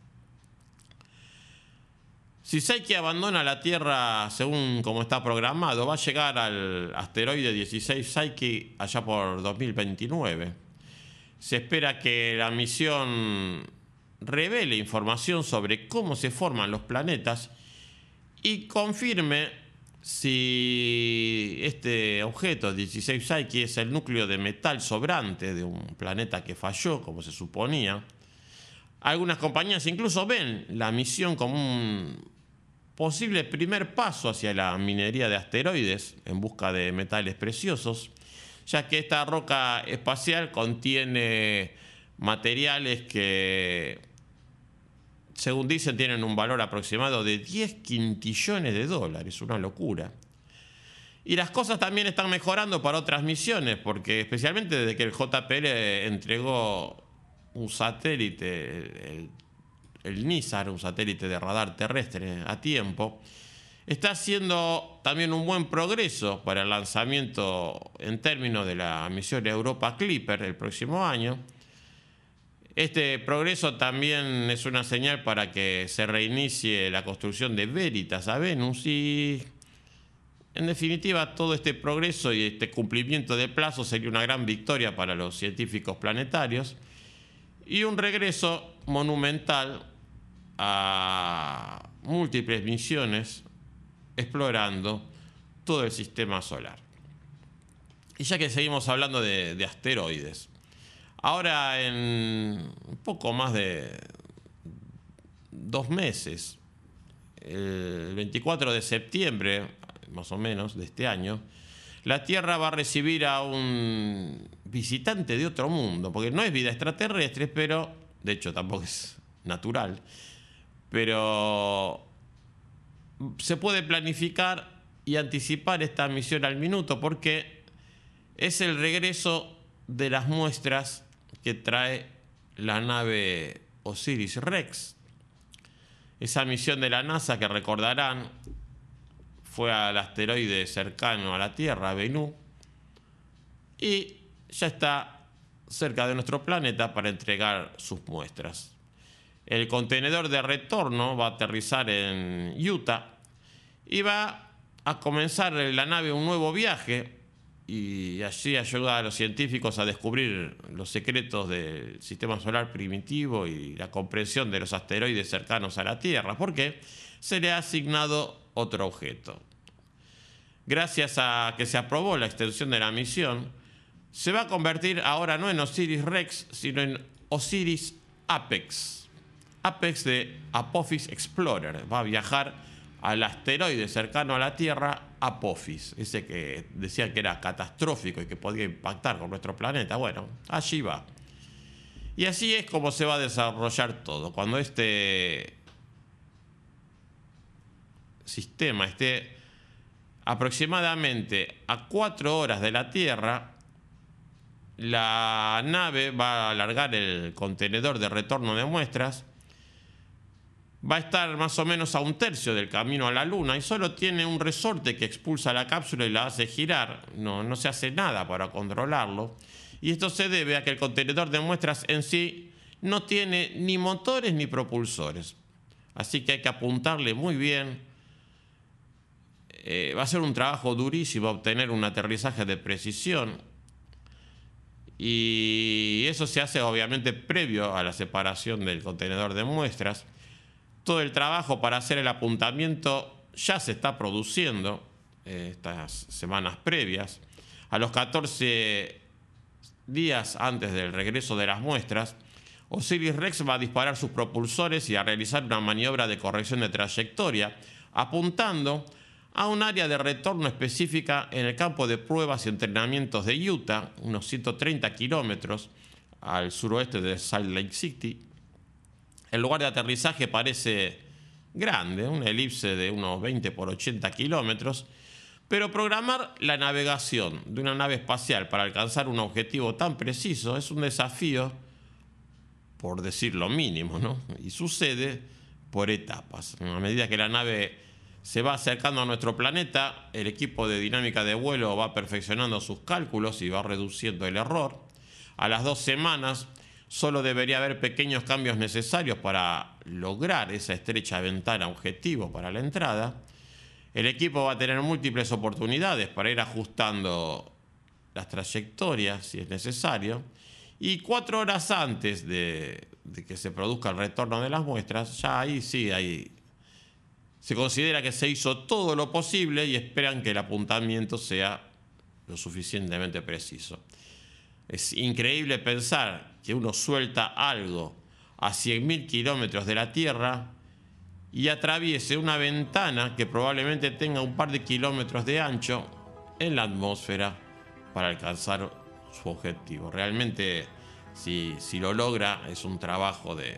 Si Psyche abandona la Tierra según como está programado, va a llegar al asteroide dieciséis Psyche allá por dos mil veintinueve. Se espera que la misión revele información sobre cómo se forman los planetas y confirme si este objeto, dieciséis Psyche, es el núcleo de metal sobrante de un planeta que falló, como se suponía. Algunas compañías incluso ven la misión como un posible primer paso hacia la minería de asteroides en busca de metales preciosos, ya que esta roca espacial contiene materiales que según dicen, tienen un valor aproximado de diez quintillones de dólares, una locura. Y las cosas también están mejorando para otras misiones, porque especialmente desde que el J P L entregó un satélite, el, el NISAR, un satélite de radar terrestre a tiempo, está haciendo también un buen progreso para el lanzamiento en términos de la misión Europa Clipper el próximo año. Este progreso también es una señal para que se reinicie la construcción de Veritas a Venus y, en definitiva, todo este progreso y este cumplimiento de plazo sería una gran victoria para los científicos planetarios y un regreso monumental a múltiples misiones explorando todo el sistema solar. Y ya que seguimos hablando de, de asteroides, ahora en un poco más de dos meses, el veinticuatro de septiembre, más o menos, de este año, la Tierra va a recibir a un visitante de otro mundo, porque no es vida extraterrestre, pero, de hecho tampoco es natural, pero se puede planificar y anticipar esta misión al minuto, porque es el regreso de las muestras que trae la nave Osiris-Rex. Esa misión de la NASA, que recordarán, fue al asteroide cercano a la Tierra, Bennu, y ya está cerca de nuestro planeta para entregar sus muestras. El contenedor de retorno va a aterrizar en Utah y va a comenzar la nave un nuevo viaje y allí ayuda a los científicos a descubrir los secretos del sistema solar primitivo y la comprensión de los asteroides cercanos a la Tierra, porque se le ha asignado otro objeto. Gracias a que se aprobó la extensión de la misión, se va a convertir ahora no en Osiris-Rex, sino en Osiris-Apex. Apex de Apophis Explorer. Va a viajar al asteroide cercano a la Tierra, Apophis, ese que decían que era catastrófico y que podía impactar con nuestro planeta. Bueno, allí va. Y así es como se va a desarrollar todo. Cuando este sistema esté aproximadamente a cuatro horas de la Tierra, la nave va a alargar el contenedor de retorno de muestras, va a estar más o menos a un tercio del camino a la Luna y solo tiene un resorte que expulsa la cápsula y la hace girar. No, no se hace nada para controlarlo. Y esto se debe a que el contenedor de muestras en sí no tiene ni motores ni propulsores. Así que hay que apuntarle muy bien. Eh, va a ser un trabajo durísimo obtener un aterrizaje de precisión. Y eso se hace obviamente previo a la separación del contenedor de muestras. Todo el trabajo para hacer el apuntamiento ya se está produciendo eh, estas semanas previas. A los catorce días antes del regreso de las muestras, Osiris-Rex va a disparar sus propulsores y a realizar una maniobra de corrección de trayectoria, apuntando a un área de retorno específica en el campo de pruebas y entrenamientos de Utah, unos ciento treinta kilómetros al suroeste de Salt Lake City. El lugar de aterrizaje parece grande, una elipse de unos veinte por ochenta kilómetros, pero programar la navegación de una nave espacial para alcanzar un objetivo tan preciso es un desafío, por decir lo mínimo, ¿no? Y sucede por etapas. A medida que la nave se va acercando a nuestro planeta, el equipo de dinámica de vuelo va perfeccionando sus cálculos y va reduciendo el error. A las dos semanas solo debería haber pequeños cambios necesarios para lograr esa estrecha ventana objetivo para la entrada. El equipo va a tener múltiples oportunidades para ir ajustando las trayectorias si es necesario. Y cuatro horas antes de, de que se produzca el retorno de las muestras, ya ahí sí, ahí se considera que se hizo todo lo posible y esperan que el apuntamiento sea lo suficientemente preciso. Es increíble pensar que uno suelta algo a cien mil kilómetros de la Tierra y atraviese una ventana que probablemente tenga un par de kilómetros de ancho en la atmósfera para alcanzar su objetivo. Realmente, si, si lo logra, es un trabajo de,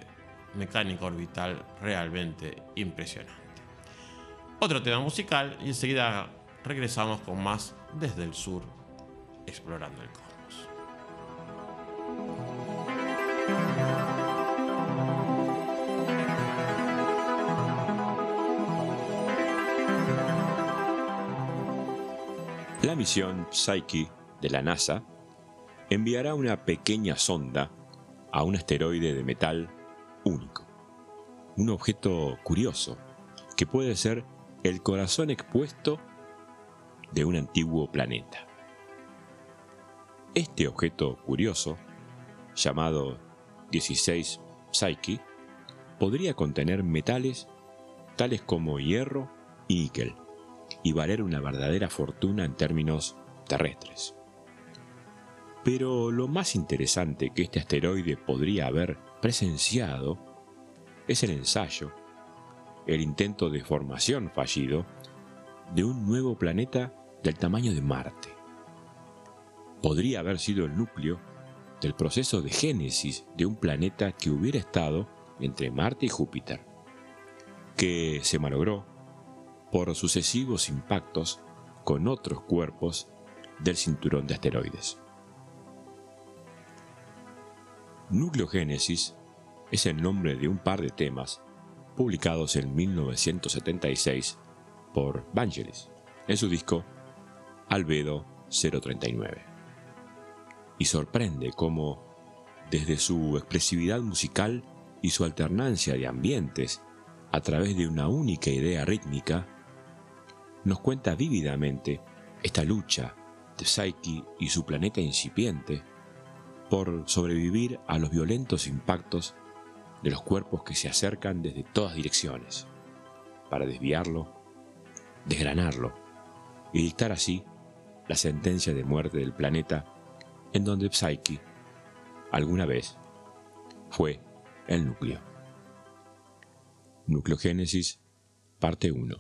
mecánica orbital realmente impresionante. Otro tema musical y enseguida regresamos con más Desde el Sur, explorando el cosmos. La misión Psyche de la NASA enviará una pequeña sonda a un asteroide de metal único, un objeto curioso que puede ser el corazón expuesto de un antiguo planeta. Este objeto curioso, llamado dieciséis Psyche, podría contener metales tales como hierro y níquel, y valer una verdadera fortuna en términos terrestres. Pero lo más interesante que este asteroide podría haber presenciado es el ensayo, el intento de formación fallido de un nuevo planeta del tamaño de Marte. Podría haber sido el núcleo del proceso de génesis de un planeta que hubiera estado entre Marte y Júpiter, que se malogró por sucesivos impactos con otros cuerpos del cinturón de asteroides. Nucleogénesis es el nombre de un par de temas publicados en mil novecientos setenta y seis por Vangelis en su disco Albedo cero treinta y nueve. Y sorprende cómo, desde su expresividad musical y su alternancia de ambientes a través de una única idea rítmica, nos cuenta vívidamente esta lucha de Psyche y su planeta incipiente por sobrevivir a los violentos impactos de los cuerpos que se acercan desde todas direcciones, para desviarlo, desgranarlo y dictar así la sentencia de muerte del planeta en donde Psyche alguna vez fue el núcleo. Nucleogénesis, parte uno.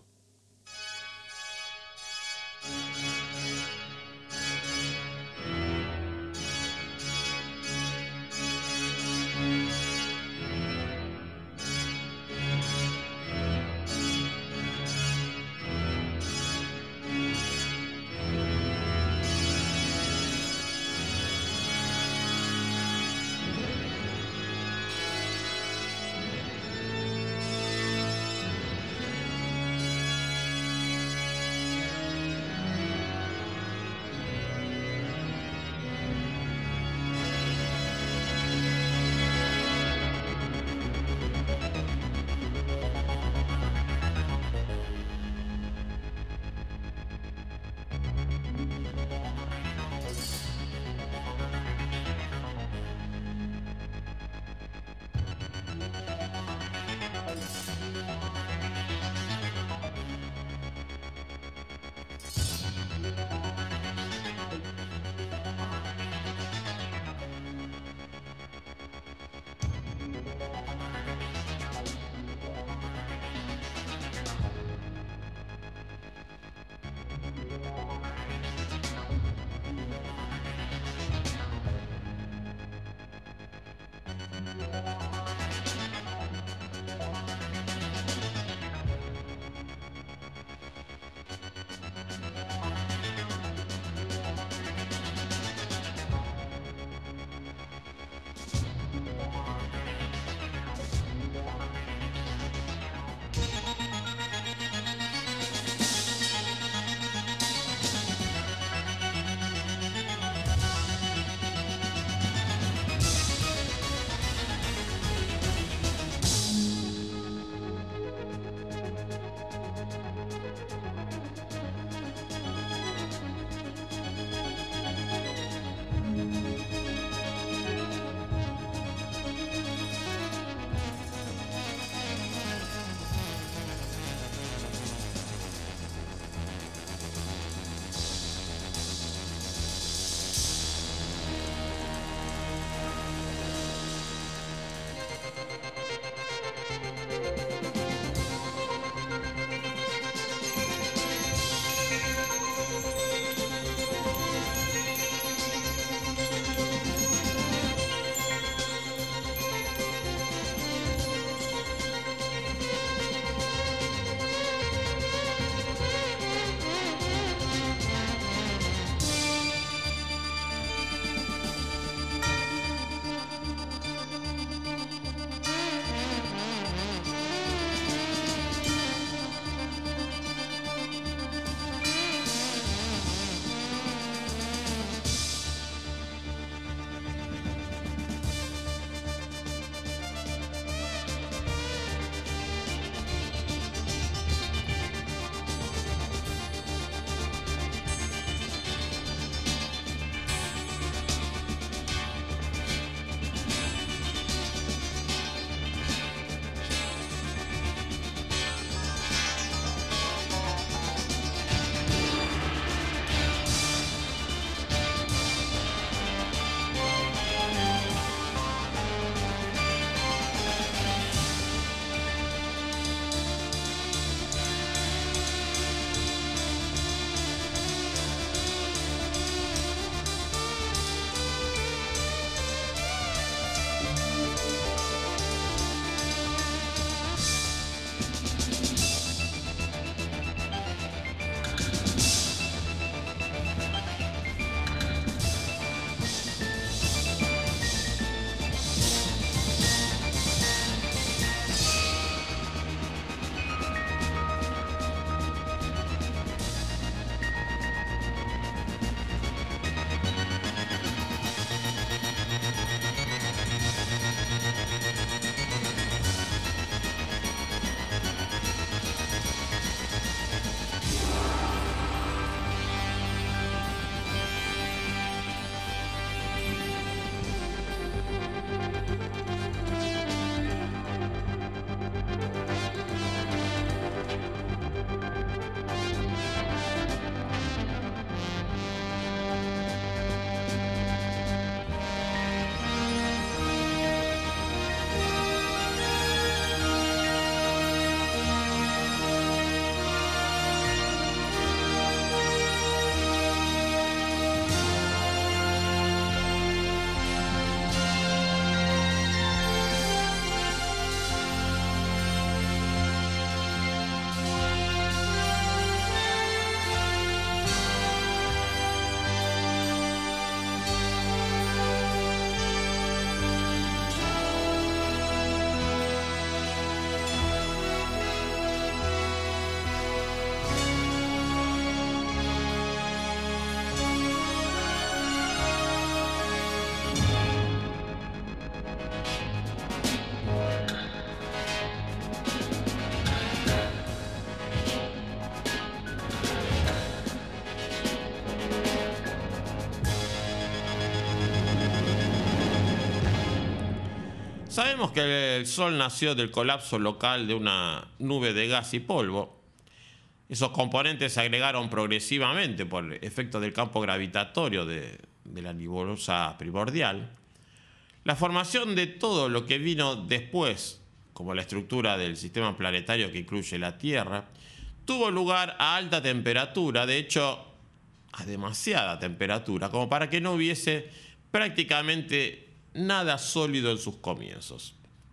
Sabemos que el Sol nació del colapso local de una nube de gas y polvo. Esos componentes se agregaron progresivamente por el efecto del campo gravitatorio de, de la nebulosa primordial. La formación de todo lo que vino después, como la estructura del sistema planetario que incluye la Tierra, tuvo lugar a alta temperatura, de hecho, a demasiada temperatura, como para que no hubiese prácticamente nada sólido en sus comienzos.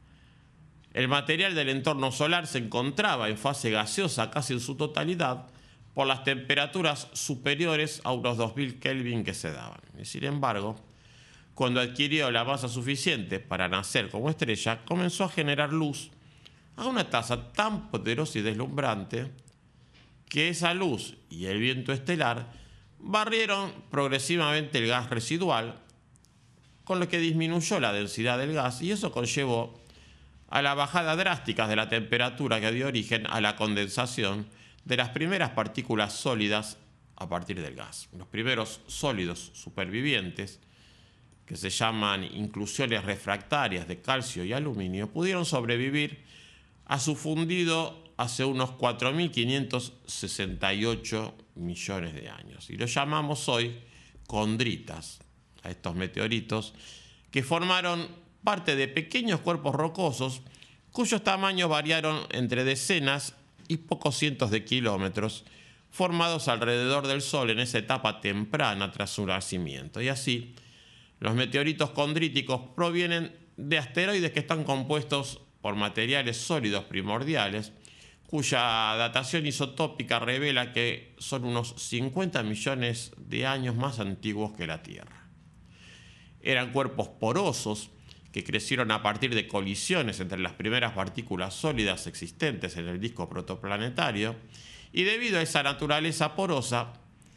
El material del entorno solar se encontraba en fase gaseosa casi en su totalidad por las temperaturas superiores a unos dos mil Kelvin que se daban. Y sin embargo, cuando adquirió la masa suficiente para nacer como estrella, comenzó a generar luz a una tasa tan poderosa y deslumbrante que esa luz y el viento estelar barrieron progresivamente el gas residual, con lo que disminuyó la densidad del gas, y eso conllevó a la bajada drástica de la temperatura que dio origen a la condensación de las primeras partículas sólidas a partir del gas. Los primeros sólidos supervivientes, que se llaman inclusiones refractarias de calcio y aluminio, pudieron sobrevivir a su fundido hace unos cuatro mil quinientos sesenta y ocho millones de años. Y los llamamos hoy condritas, a estos meteoritos, que formaron parte de pequeños cuerpos rocosos cuyos tamaños variaron entre decenas y pocos cientos de kilómetros, formados alrededor del Sol en esa etapa temprana tras su nacimiento. Y así, los meteoritos condríticos provienen de asteroides que están compuestos por materiales sólidos primordiales, cuya datación isotópica revela que son unos cincuenta millones de años más antiguos que la Tierra. Eran cuerpos porosos que crecieron a partir de colisiones entre las primeras partículas sólidas existentes en el disco protoplanetario, y debido a esa naturaleza porosa,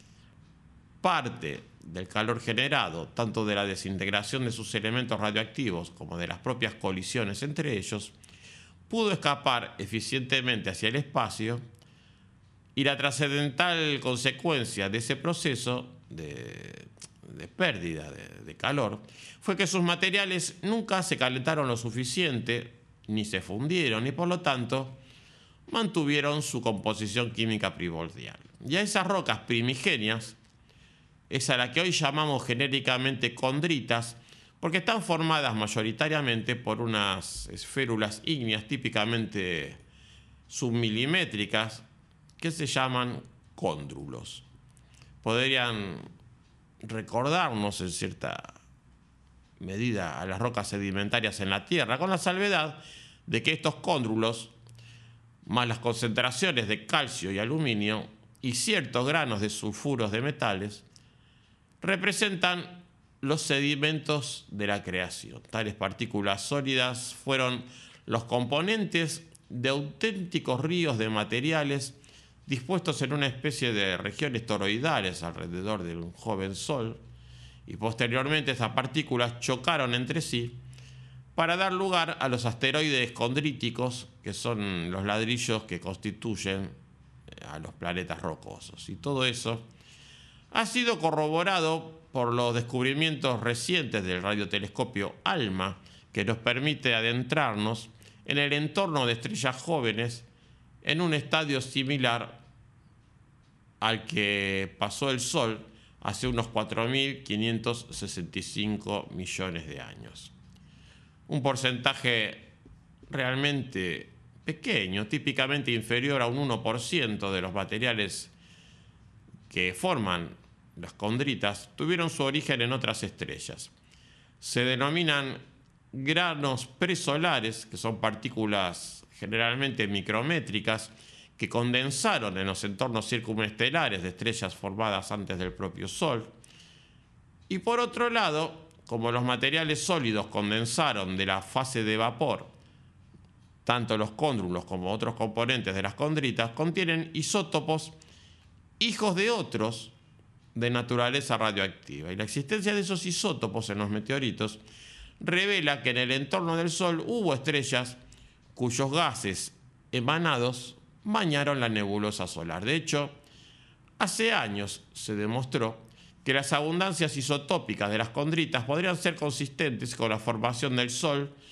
parte del calor generado, tanto de la desintegración de sus elementos radioactivos como de las propias colisiones entre ellos, pudo escapar eficientemente hacia el espacio, y la trascendental consecuencia de ese proceso de, de pérdida de, de calor fue que sus materiales nunca se calentaron lo suficiente, ni se fundieron, y por lo tanto mantuvieron su composición química primordial. Y a esas rocas primigenias es a la que hoy llamamos genéricamente condritas, porque están formadas mayoritariamente por unas esférulas ígneas típicamente submilimétricas que se llaman cóndrulos. Podrían recordarnos en cierta medida a las rocas sedimentarias en la Tierra, con la salvedad de que estos cóndrulos, más las concentraciones de calcio y aluminio y ciertos granos de sulfuros de metales, representan los sedimentos de la creación. Tales partículas sólidas fueron los componentes de auténticos ríos de materiales dispuestos en una especie de regiones toroidales alrededor de un joven Sol, y posteriormente estas partículas chocaron entre sí para dar lugar a los asteroides condríticos, que son los ladrillos que constituyen a los planetas rocosos. Y todo eso ha sido corroborado por los descubrimientos recientes del radiotelescopio ALMA, que nos permite adentrarnos en el entorno de estrellas jóvenes en un estadio similar al que pasó el Sol hace unos cuatro mil quinientos sesenta y cinco millones de años. Un porcentaje realmente pequeño, típicamente inferior a un uno por ciento de los materiales que forman las condritas, tuvieron su origen en otras estrellas. Se denominan granos presolares, que son partículas generalmente micrométricas que condensaron en los entornos circunestelares de estrellas formadas antes del propio Sol. Y por otro lado, como los materiales sólidos condensaron de la fase de vapor, tanto los cóndrulos como otros componentes de las condritas contienen isótopos hijos de otros de naturaleza radioactiva. Y la existencia de esos isótopos en los meteoritos revela que en el entorno del Sol hubo estrellas cuyos gases emanados bañaron la nebulosa solar. De hecho, hace años se demostró que las abundancias isotópicas de las condritas podrían ser consistentes con la formación del Sol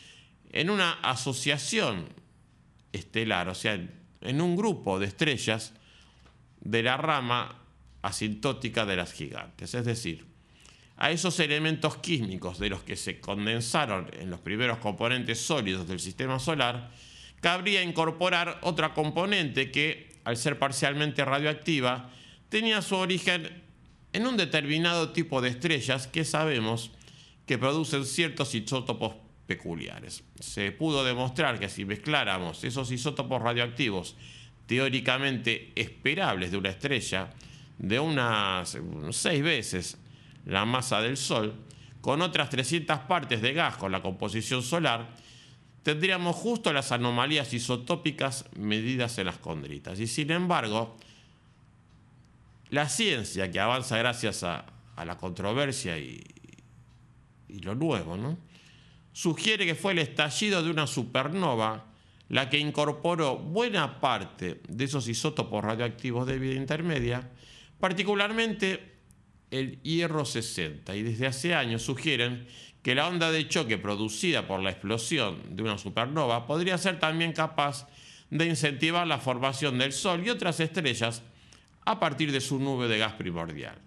en una asociación estelar, o sea, en un grupo de estrellas de la rama asintótica de las gigantes. Es decir, a esos elementos químicos de los que se condensaron en los primeros componentes sólidos del sistema solar, cabría incorporar otra componente que, al ser parcialmente radioactiva, tenía su origen en un determinado tipo de estrellas que sabemos que producen ciertos isótopos peculiares. Se pudo demostrar que si mezcláramos esos isótopos radioactivos teóricamente esperables de una estrella de unas seis veces la masa del Sol, con otras trescientas partes de gas con la composición solar, tendríamos justo las anomalías isotópicas medidas en las condritas. Y sin embargo, la ciencia, que avanza gracias a, a la controversia y, y lo nuevo, ¿no?, sugiere que fue el estallido de una supernova la que incorporó buena parte de esos isótopos radioactivos de vida intermedia, particularmente el hierro sesenta, y desde hace años sugieren que la onda de choque producida por la explosión de una supernova podría ser también capaz de incentivar la formación del Sol y otras estrellas a partir de su nube de gas primordial.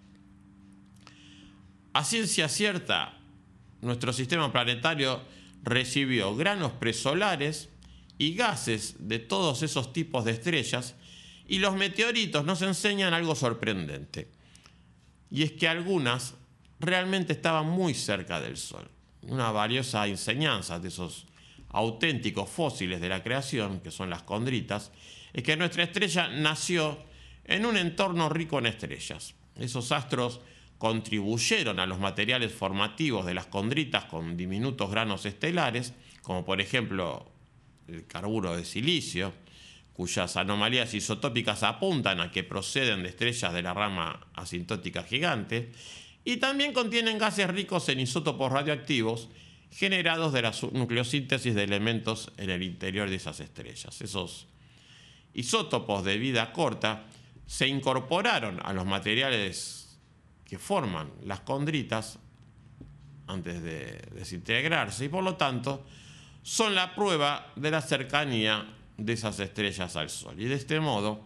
A ciencia cierta, nuestro sistema planetario recibió granos presolares y gases de todos esos tipos de estrellas, y los meteoritos nos enseñan algo sorprendente, y es que algunas realmente estaban muy cerca del Sol. Una valiosa enseñanza de esos auténticos fósiles de la creación, que son las condritas, es que nuestra estrella nació en un entorno rico en estrellas. Esos astros contribuyeron a los materiales formativos de las condritas con diminutos granos estelares, como por ejemplo el carburo de silicio, cuyas anomalías isotópicas apuntan a que proceden de estrellas de la rama asintótica gigante, y también contienen gases ricos en isótopos radioactivos generados de la nucleosíntesis de elementos en el interior de esas estrellas. Esos isótopos de vida corta se incorporaron a los materiales que forman las condritas antes de desintegrarse, y por lo tanto son la prueba de la cercanía de esas estrellas al Sol. Y de este modo,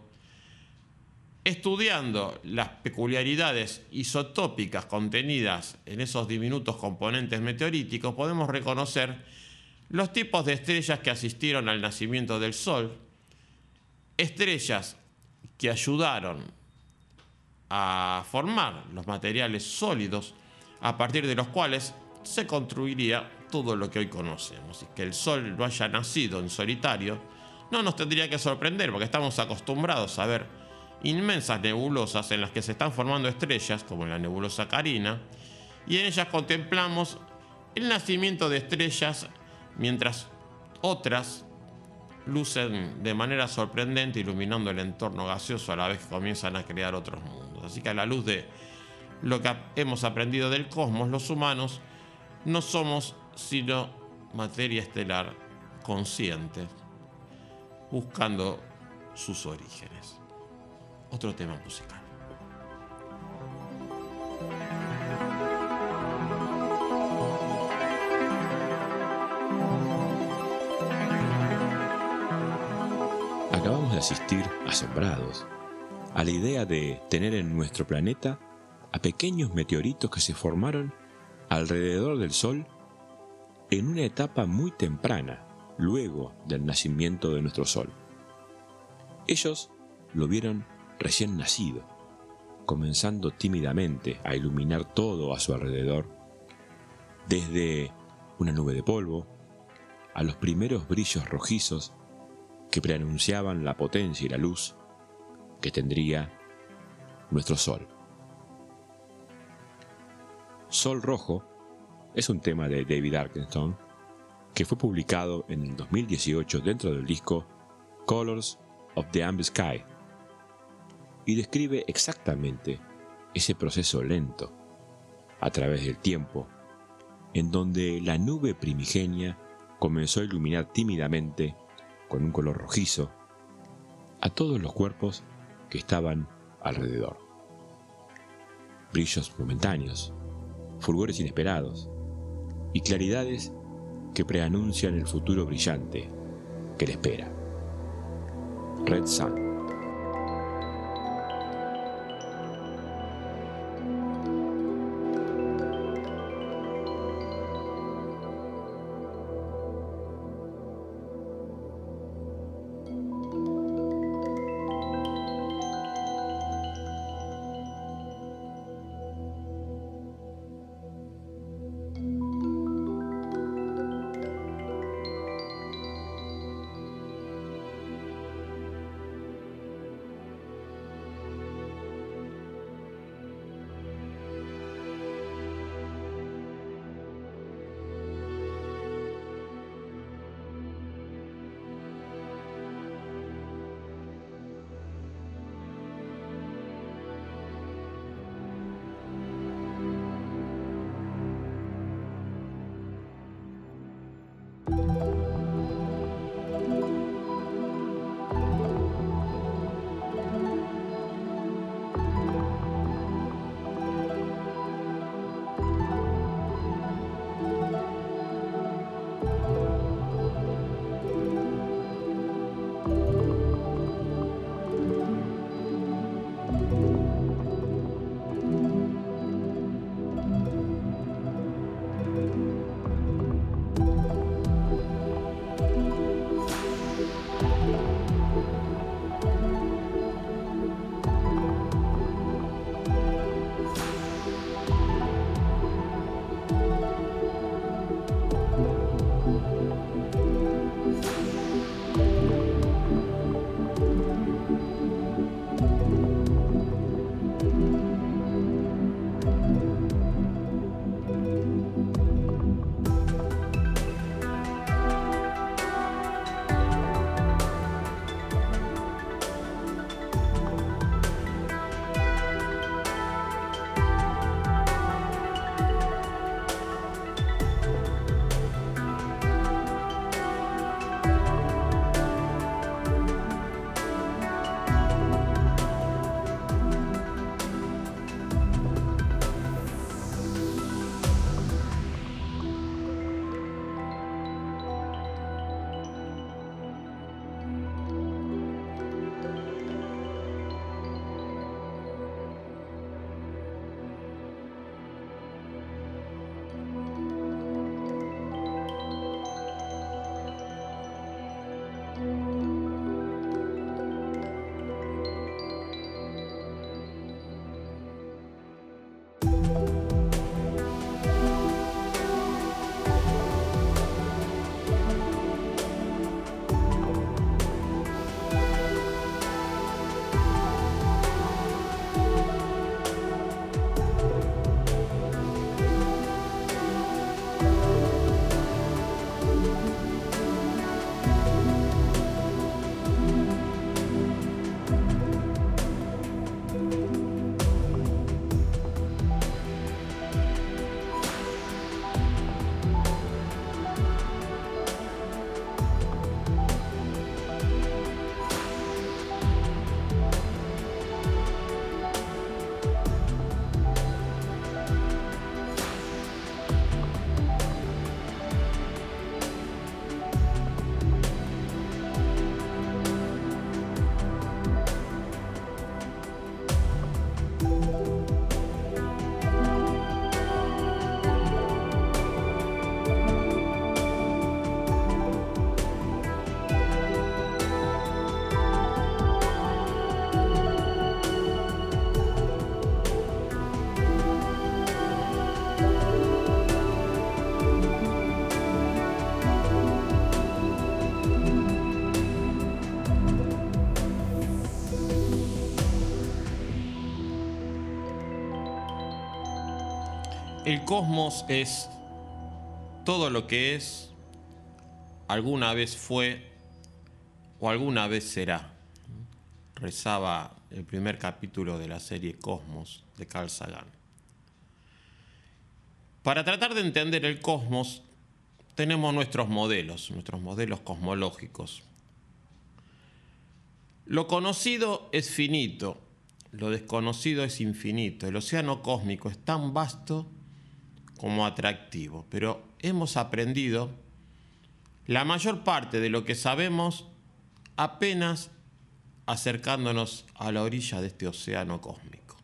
estudiando las peculiaridades isotópicas contenidas en esos diminutos componentes meteoríticos, podemos reconocer los tipos de estrellas que asistieron al nacimiento del Sol, estrellas que ayudaron a formar los materiales sólidos a partir de los cuales se construiría todo lo que hoy conocemos. Y que el Sol no haya nacido en solitario no nos tendría que sorprender, porque estamos acostumbrados a ver inmensas nebulosas en las que se están formando estrellas, como la nebulosa Carina, y en ellas contemplamos el nacimiento de estrellas, mientras otras lucen de manera sorprendente iluminando el entorno gaseoso a la vez que comienzan a crear otros mundos. Así que a la luz de lo que hemos aprendido del cosmos, los humanos no somos sino materia estelar consciente, buscando sus orígenes. Otro tema musical. Acabamos de asistir, asombrados, a la idea de tener en nuestro planeta a pequeños meteoritos que se formaron alrededor del Sol en una etapa muy temprana, luego del nacimiento de nuestro Sol. Ellos lo vieron recién nacido, comenzando tímidamente a iluminar todo a su alrededor, desde una nube de polvo a los primeros brillos rojizos que preanunciaban la potencia y la luz que tendría nuestro Sol. Sol Rojo es un tema de David Arkenstone que fue publicado en el dos mil dieciocho dentro del disco Colors of the Ambient Sky, y describe exactamente ese proceso lento a través del tiempo en donde la nube primigenia comenzó a iluminar tímidamente con un color rojizo a todos los cuerpos que estaban alrededor. Brillos momentáneos, fulgores inesperados y claridades que preanuncian el futuro brillante que le espera. Red Sun. El cosmos es todo lo que es, alguna vez fue o alguna vez será. Rezaba el primer capítulo de la serie Cosmos de Carl Sagan. Para tratar de entender el cosmos, tenemos nuestros modelos, nuestros modelos cosmológicos. Lo conocido es finito, lo desconocido es infinito. El océano cósmico es tan vasto como atractivo, pero hemos aprendido la mayor parte de lo que sabemos apenas acercándonos a la orilla de este océano cósmico.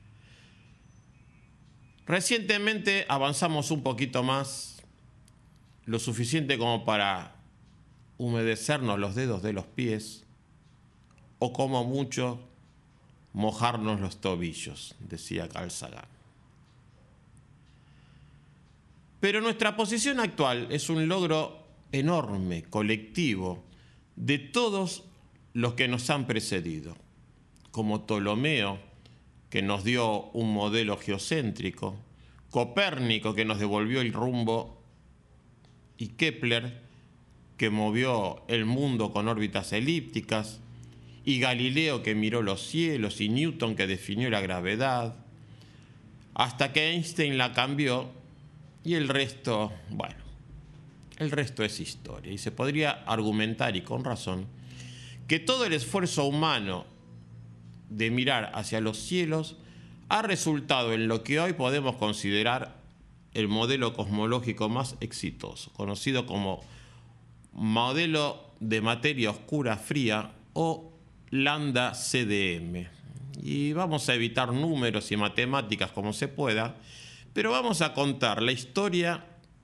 Recientemente avanzamos un poquito más, lo suficiente como para humedecernos los dedos de los pies o como mucho mojarnos los tobillos, decía Carl Sagan. Pero nuestra posición actual es un logro enorme, colectivo, de todos los que nos han precedido, como Ptolomeo, que nos dio un modelo geocéntrico, Copérnico, que nos devolvió el rumbo, y Kepler, que movió el mundo con órbitas elípticas, y Galileo, que miró los cielos, y Newton, que definió la gravedad, hasta que Einstein la cambió, y el resto, bueno, el resto es historia. Y se podría argumentar, y con razón, que todo el esfuerzo humano de mirar hacia los cielos ha resultado en lo que hoy podemos considerar el modelo cosmológico más exitoso, conocido como modelo de materia oscura fría o lambda C D M. Y vamos a evitar números y matemáticas como se pueda, pero vamos a contar la historia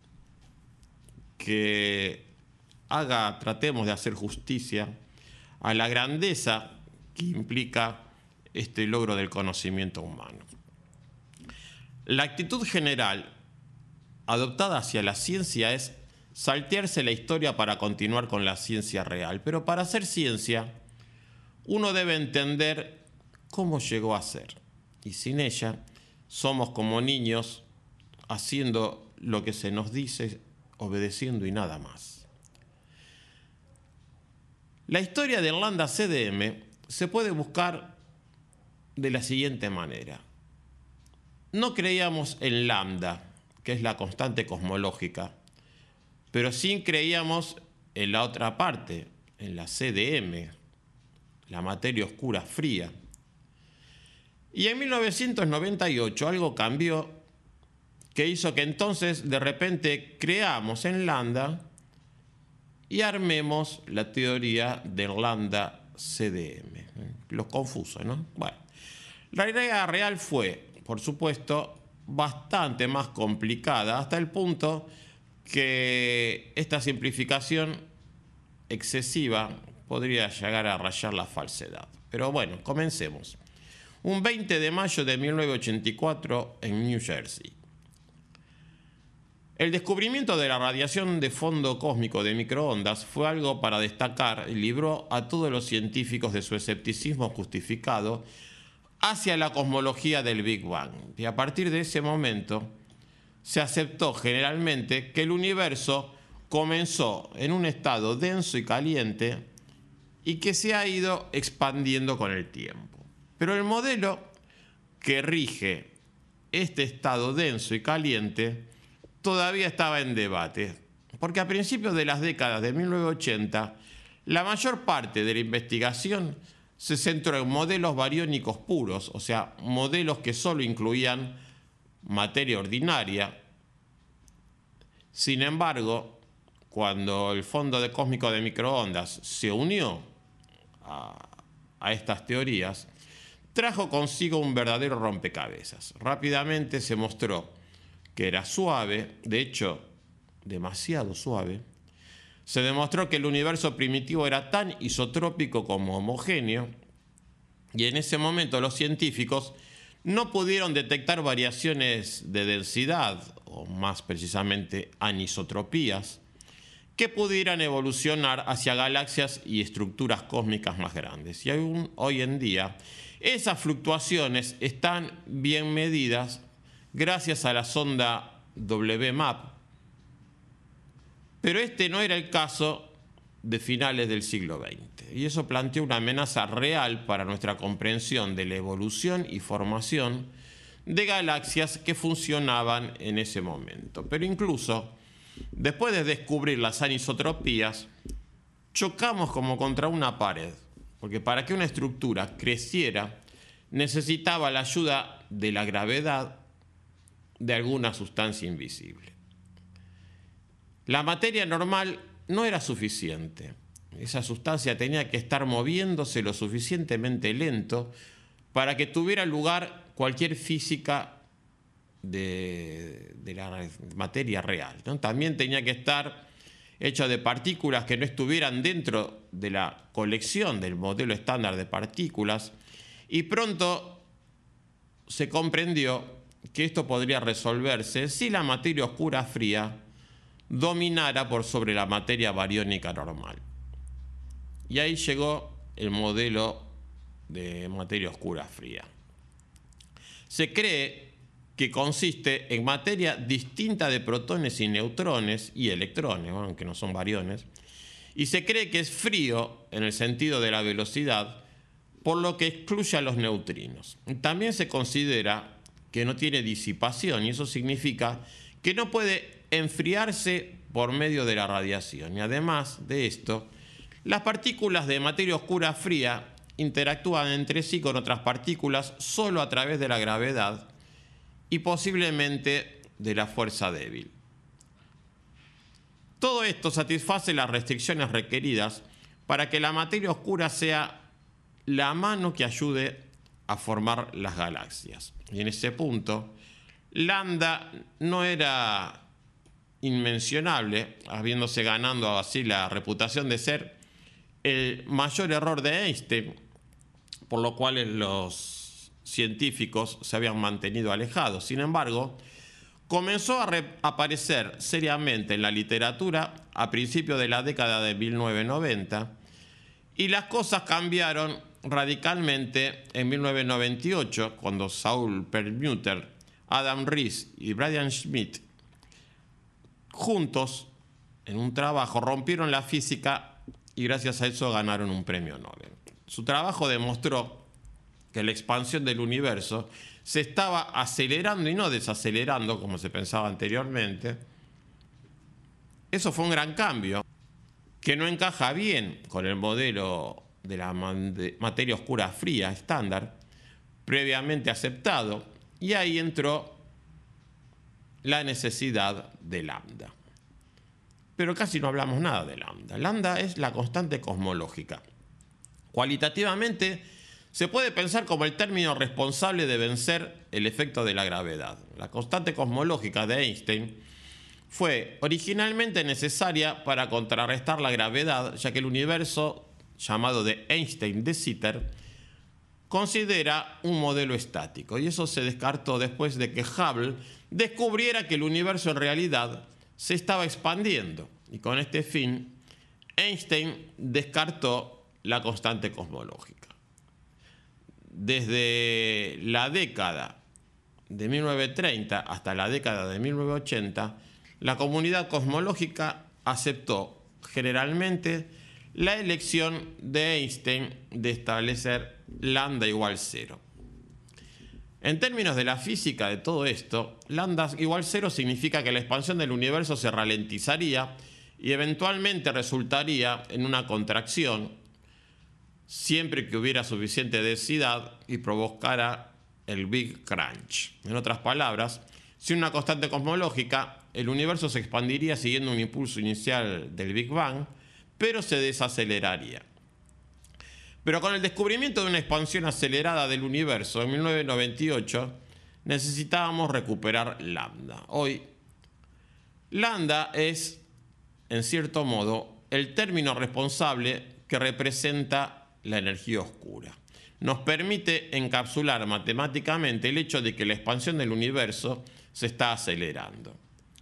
que haga, tratemos de hacer justicia a la grandeza que implica este logro del conocimiento humano. La actitud general adoptada hacia la ciencia es saltearse la historia para continuar con la ciencia real, pero para hacer ciencia uno debe entender cómo llegó a ser, y sin ella somos como niños haciendo lo que se nos dice, obedeciendo y nada más. La historia del lambda C D M se puede buscar de la siguiente manera. No creíamos en lambda, que es la constante cosmológica, pero sí creíamos en la otra parte, en la C D M, la materia oscura fría. Y en mil novecientos noventa y ocho algo cambió que hizo que entonces de repente creamos en lambda y armemos la teoría del lambda C D M. Los confusos, ¿no? Bueno, la idea real fue, por supuesto, bastante más complicada, hasta el punto que esta simplificación excesiva podría llegar a rayar la falsedad. Pero bueno, comencemos. Un veinte de mayo de mil novecientos ochenta y cuatro en New Jersey. El descubrimiento de la radiación de fondo cósmico de microondas fue algo para destacar y libró a todos los científicos de su escepticismo justificado hacia la cosmología del Big Bang. Y a partir de ese momento se aceptó generalmente que el universo comenzó en un estado denso y caliente y que se ha ido expandiendo con el tiempo. Pero el modelo que rige este estado denso y caliente todavía estaba en debate, porque a principios de las décadas de mil novecientos ochenta, la mayor parte de la investigación se centró en modelos bariónicos puros, o sea, modelos que solo incluían materia ordinaria. Sin embargo, cuando el fondo de cósmico de microondas se unió a, a estas teorías, trajo consigo un verdadero rompecabezas. Rápidamente se mostró que era suave, de hecho, demasiado suave. Se demostró que el universo primitivo era tan isotrópico como homogéneo, y en ese momento los científicos no pudieron detectar variaciones de densidad, o más precisamente anisotropías, que pudieran evolucionar hacia galaxias y estructuras cósmicas más grandes. Y aún hoy en día, esas fluctuaciones están bien medidas gracias a la sonda W MAP, pero este no era el caso de finales del siglo veinte, y eso planteó una amenaza real para nuestra comprensión de la evolución y formación de galaxias que funcionaban en ese momento. Pero incluso después de descubrir las anisotropías, chocamos como contra una pared, porque para que una estructura creciera necesitaba la ayuda de la gravedad de alguna sustancia invisible. La materia normal no era suficiente. Esa sustancia tenía que estar moviéndose lo suficientemente lento para que tuviera lugar cualquier física de, de la materia real, ¿no? También tenía que estar hecha de partículas que no estuvieran dentro de la colección del modelo estándar de partículas, y pronto se comprendió que esto podría resolverse si la materia oscura fría dominara por sobre la materia bariónica normal. Y ahí llegó el modelo de materia oscura fría. Se cree que consiste en materia distinta de protones y neutrones y electrones, bueno, aunque no son bariones, y se cree que es frío en el sentido de la velocidad, por lo que excluye a los neutrinos. También se considera que no tiene disipación, y eso significa que no puede enfriarse por medio de la radiación. Y además de esto, las partículas de materia oscura fría interactúan entre sí con otras partículas solo a través de la gravedad y posiblemente de la fuerza débil. Todo esto satisface las restricciones requeridas para que la materia oscura sea la mano que ayude a formar las galaxias. Y en ese punto, lambda no era inmencionable, habiéndose ganando así la reputación de ser el mayor error de Einstein, por lo cual los científicos se habían mantenido alejados. Sin embargo, comenzó a aparecer seriamente en la literatura a principios de la década de mil novecientos noventa, y las cosas cambiaron radicalmente en mil novecientos noventa y ocho, cuando Saul Perlmutter, Adam Riess y Brian Schmidt, juntos, en un trabajo, rompieron la física y gracias a eso ganaron un premio Nobel. Su trabajo demostró que la expansión del universo se estaba acelerando y no desacelerando como se pensaba anteriormente. Eso fue un gran cambio que no encaja bien con el modelo de la materia oscura fría estándar previamente aceptado, y ahí entró la necesidad de lambda. Pero casi no hablamos nada de lambda. Lambda es la constante cosmológica. Cualitativamente se puede pensar como el término responsable de vencer el efecto de la gravedad. La constante cosmológica de Einstein fue originalmente necesaria para contrarrestar la gravedad, ya que el universo, llamado de Einstein de Sitter, considera un modelo estático, y eso se descartó después de que Hubble descubriera que el universo en realidad se estaba expandiendo, y con este fin Einstein descartó la constante cosmológica. Desde la década de mil novecientos treinta hasta la década de mil novecientos ochenta, la comunidad cosmológica aceptó generalmente la elección de Einstein de establecer lambda igual cero. En términos de la física de todo esto, lambda igual cero significa que la expansión del universo se ralentizaría y eventualmente resultaría en una contracción siempre que hubiera suficiente densidad y provocara el Big Crunch. En otras palabras, sin una constante cosmológica, el universo se expandiría siguiendo un impulso inicial del Big Bang, pero se desaceleraría. Pero con el descubrimiento de una expansión acelerada del universo en mil novecientos noventa y ocho, necesitábamos recuperar lambda. Hoy, lambda es, en cierto modo, el término responsable que representa la energía oscura. Nos permite encapsular matemáticamente el hecho de que la expansión del universo se está acelerando,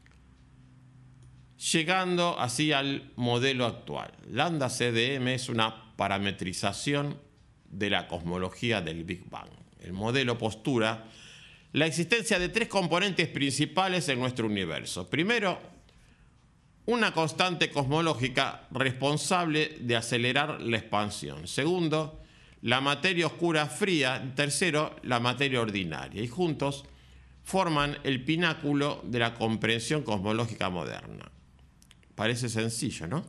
llegando así al modelo actual. Lambda C D M es una parametrización de la cosmología del Big Bang. El modelo postula la existencia de tres componentes principales en nuestro universo. Primero, una constante cosmológica responsable de acelerar la expansión. Segundo, la materia oscura fría. Tercero, la materia ordinaria. Y juntos forman el pináculo de la comprensión cosmológica moderna. Parece sencillo, ¿no?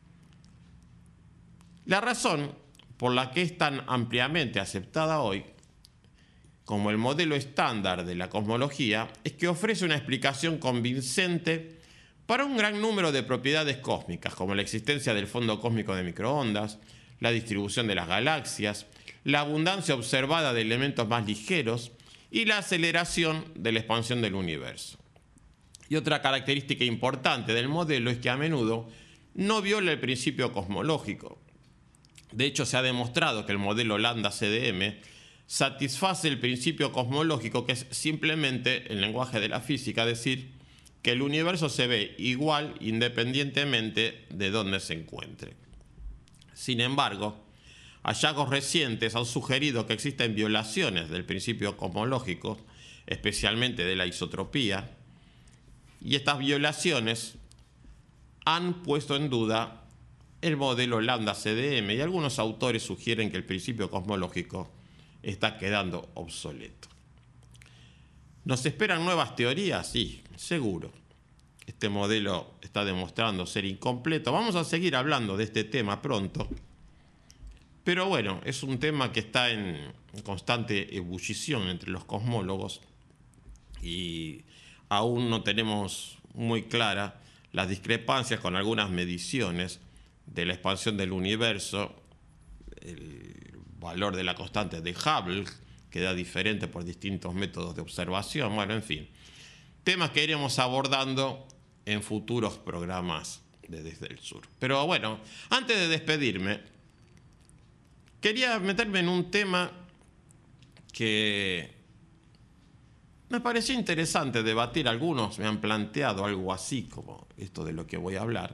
La razón por la que es tan ampliamente aceptada hoy como el modelo estándar de la cosmología es que ofrece una explicación convincente para un gran número de propiedades cósmicas, como la existencia del fondo cósmico de microondas, la distribución de las galaxias, la abundancia observada de elementos más ligeros y la aceleración de la expansión del universo. Y otra característica importante del modelo es que a menudo no viola el principio cosmológico. De hecho, se ha demostrado que el modelo lambda C D M satisface el principio cosmológico, que es simplemente, en lenguaje de la física, decir que el universo se ve igual independientemente de dónde se encuentre. Sin embargo, hallazgos recientes han sugerido que existen violaciones del principio cosmológico, especialmente de la isotropía, y estas violaciones han puesto en duda el modelo lambda C D M, y algunos autores sugieren que el principio cosmológico está quedando obsoleto. ¿Nos esperan nuevas teorías? Sí, seguro. Este modelo está demostrando ser incompleto. Vamos a seguir hablando de este tema pronto. Pero bueno, es un tema que está en constante ebullición entre los cosmólogos y aún no tenemos muy claras las discrepancias con algunas mediciones de la expansión del universo, el valor de la constante de Hubble, que da diferente por distintos métodos de observación. Bueno, en fin, temas que iremos abordando en futuros programas de Desde el Sur. Pero bueno, antes de despedirme, quería meterme en un tema que me pareció interesante debatir. Algunos me han planteado algo así como esto de lo que voy a hablar.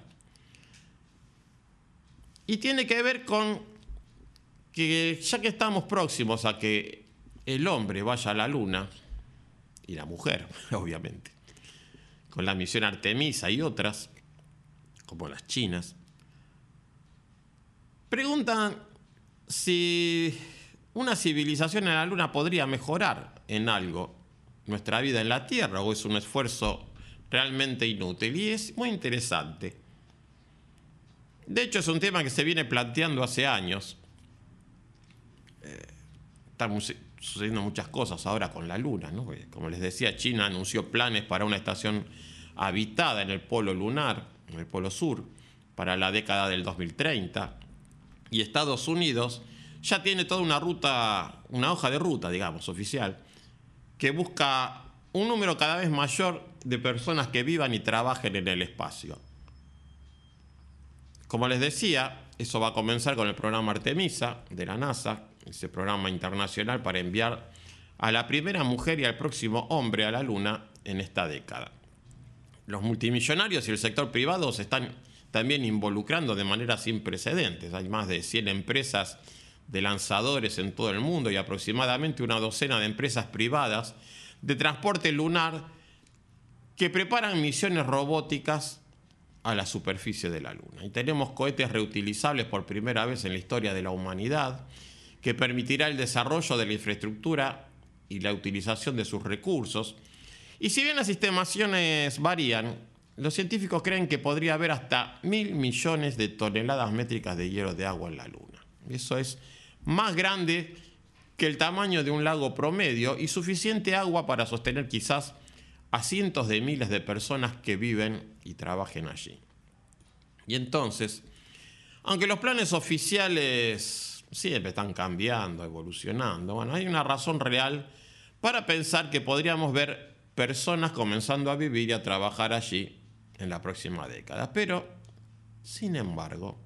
Y tiene que ver con que ya que estamos próximos a que el hombre vaya a la luna, y la mujer, obviamente, con la misión Artemisa y otras, como las chinas, preguntan si una civilización en la luna podría mejorar en algo nuestra vida en la Tierra, o es un esfuerzo realmente inútil. Y es muy interesante. De hecho, es un tema que se viene planteando hace años. Eh, están sucediendo muchas cosas ahora con la Luna, ¿no? Como les decía, China anunció planes para una estación habitada en el polo lunar, en el polo sur, para la década del dos mil treinta. Y Estados Unidos ya tiene toda una ruta, una hoja de ruta, digamos, oficial, que busca un número cada vez mayor de personas que vivan y trabajen en el espacio. Como les decía, eso va a comenzar con el programa Artemisa de la NASA, ese programa internacional para enviar a la primera mujer y al próximo hombre a la Luna en esta década. Los multimillonarios y el sector privado se están también involucrando de manera sin precedentes. Hay más de cien empresas de lanzadores en todo el mundo y aproximadamente una docena de empresas privadas de transporte lunar que preparan misiones robóticas a la superficie de la Luna. Y tenemos cohetes reutilizables por primera vez en la historia de la humanidad, que permitirá el desarrollo de la infraestructura y la utilización de sus recursos. Y si bien las estimaciones varían, los científicos creen que podría haber hasta mil millones de toneladas métricas de hielo de agua en la Luna. Eso es más grande que el tamaño de un lago promedio y suficiente agua para sostener quizás a cientos de miles de personas que viven y trabajen allí. Y entonces, aunque los planes oficiales siempre están cambiando, evolucionando, bueno, hay una razón real para pensar que podríamos ver personas comenzando a vivir y a trabajar allí en la próxima década. Pero, sin embargo,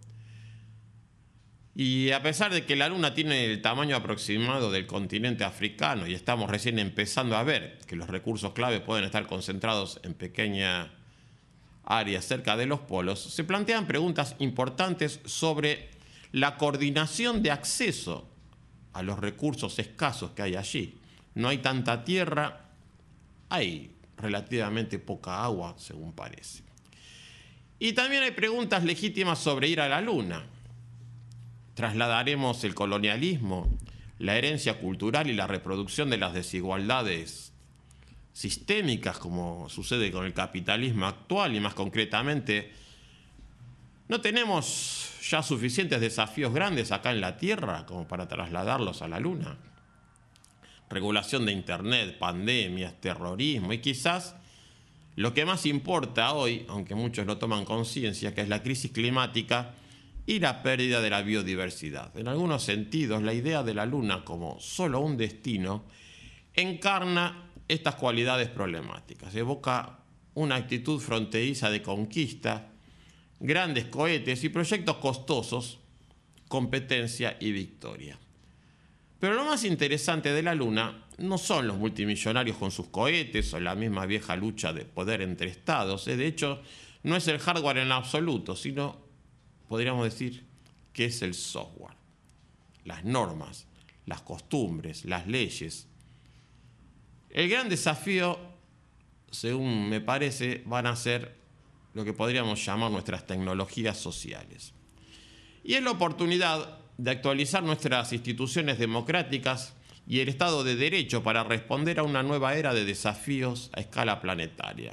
y a pesar de que la Luna tiene el tamaño aproximado del continente africano y estamos recién empezando a ver que los recursos clave pueden estar concentrados en pequeña áreas cerca de los polos, se plantean preguntas importantes sobre la coordinación de acceso a los recursos escasos que hay allí. No hay tanta tierra, hay relativamente poca agua, según parece. Y también hay preguntas legítimas sobre ir a la Luna. ¿Trasladaremos el colonialismo, la herencia cultural y la reproducción de las desigualdades sistémicas, como sucede con el capitalismo actual? Y más concretamente, ¿no tenemos ya suficientes desafíos grandes acá en la Tierra como para trasladarlos a la Luna? Regulación de Internet, pandemias, terrorismo y quizás lo que más importa hoy, aunque muchos no toman conciencia, que es la crisis climática y la pérdida de la biodiversidad. En algunos sentidos, la idea de la Luna como solo un destino encarna estas cualidades problemáticas. Evoca una actitud fronteriza de conquista, grandes cohetes y proyectos costosos, competencia y victoria. Pero lo más interesante de la Luna no son los multimillonarios con sus cohetes o la misma vieja lucha de poder entre estados. De hecho, no es el hardware en absoluto, sino, podríamos decir, que es el software. Las normas, las costumbres, las leyes. El gran desafío, según me parece, van a ser lo que podríamos llamar nuestras tecnologías sociales. Y es la oportunidad de actualizar nuestras instituciones democráticas y el Estado de Derecho para responder a una nueva era de desafíos a escala planetaria.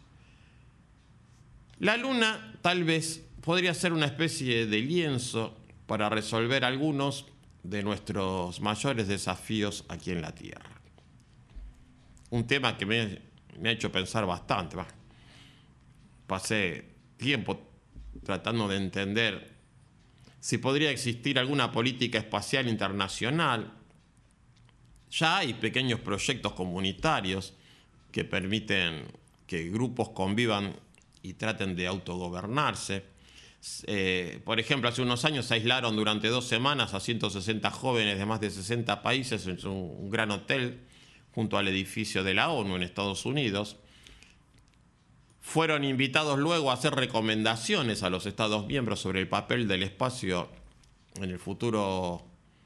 La Luna tal vez podría ser una especie de lienzo para resolver algunos de nuestros mayores desafíos aquí en la Tierra. Un tema que me, me ha hecho pensar bastante. ¿va? Pasé tiempo tratando de entender si podría existir alguna política espacial internacional. Ya hay pequeños proyectos comunitarios que permiten que grupos convivan y traten de autogobernarse. Eh, por ejemplo, hace unos años se aislaron durante dos semanas a ciento sesenta jóvenes de más de sesenta países en un, un gran hotel junto al edificio de la ONU en Estados Unidos. Fueron invitados luego a hacer recomendaciones a los Estados miembros sobre el papel del espacio en el futuro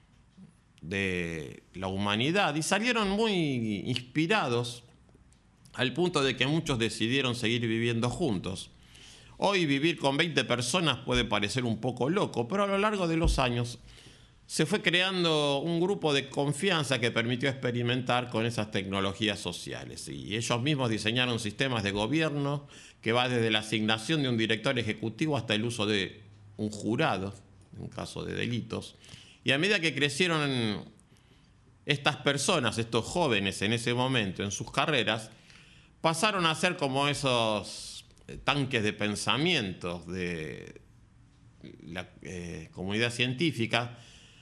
de la humanidad y salieron muy inspirados al punto de que muchos decidieron seguir viviendo juntos. Hoy vivir con veinte personas puede parecer un poco loco, pero a lo largo de los años se fue creando un grupo de confianza que permitió experimentar con esas tecnologías sociales. Y ellos mismos diseñaron sistemas de gobierno que va desde la asignación de un director ejecutivo hasta el uso de un jurado, en caso de delitos. Y a medida que crecieron estas personas, estos jóvenes en ese momento, en sus carreras, pasaron a ser como esos tanques de pensamiento de la eh, comunidad científica,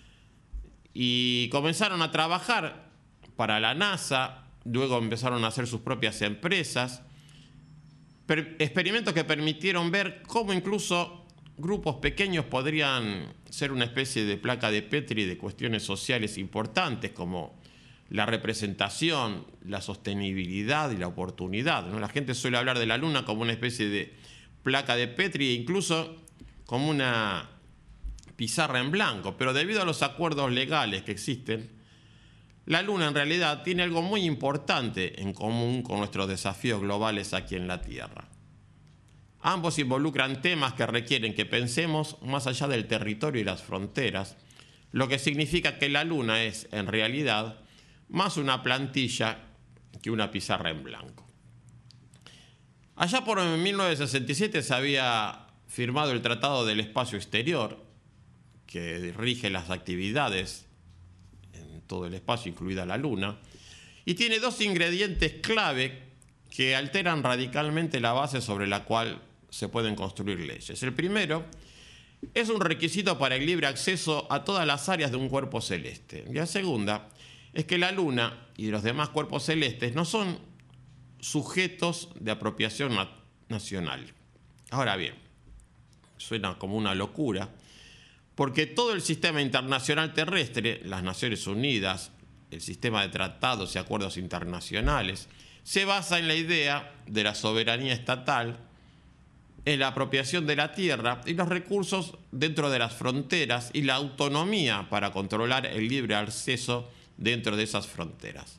y comenzaron a trabajar para la NASA, luego empezaron a hacer sus propias empresas, experimentos que permitieron ver cómo incluso grupos pequeños podrían ser una especie de placa de Petri de cuestiones sociales importantes como la representación, la sostenibilidad y la oportunidad, ¿no? La gente suele hablar de la Luna como una especie de placa de Petri e incluso como una pizarra en blanco, pero debido a los acuerdos legales que existen, la Luna en realidad tiene algo muy importante en común con nuestros desafíos globales aquí en la Tierra. Ambos involucran temas que requieren que pensemos más allá del territorio y las fronteras, lo que significa que la Luna es, en realidad, más una plantilla que una pizarra en blanco. Allá por mil novecientos sesenta y siete se había firmado el Tratado del Espacio Exterior, que rige las actividades en todo el espacio, incluida la Luna, y tiene dos ingredientes clave que alteran radicalmente la base sobre la cual se pueden construir leyes. El primero es un requisito para el libre acceso a todas las áreas de un cuerpo celeste. Y la segunda es que la Luna y los demás cuerpos celestes no son sujetos de apropiación na- nacional. Ahora bien, suena como una locura, porque todo el sistema internacional terrestre, las Naciones Unidas, el sistema de tratados y acuerdos internacionales, se basa en la idea de la soberanía estatal, en la apropiación de la tierra y los recursos dentro de las fronteras y la autonomía para controlar el libre acceso dentro de esas fronteras.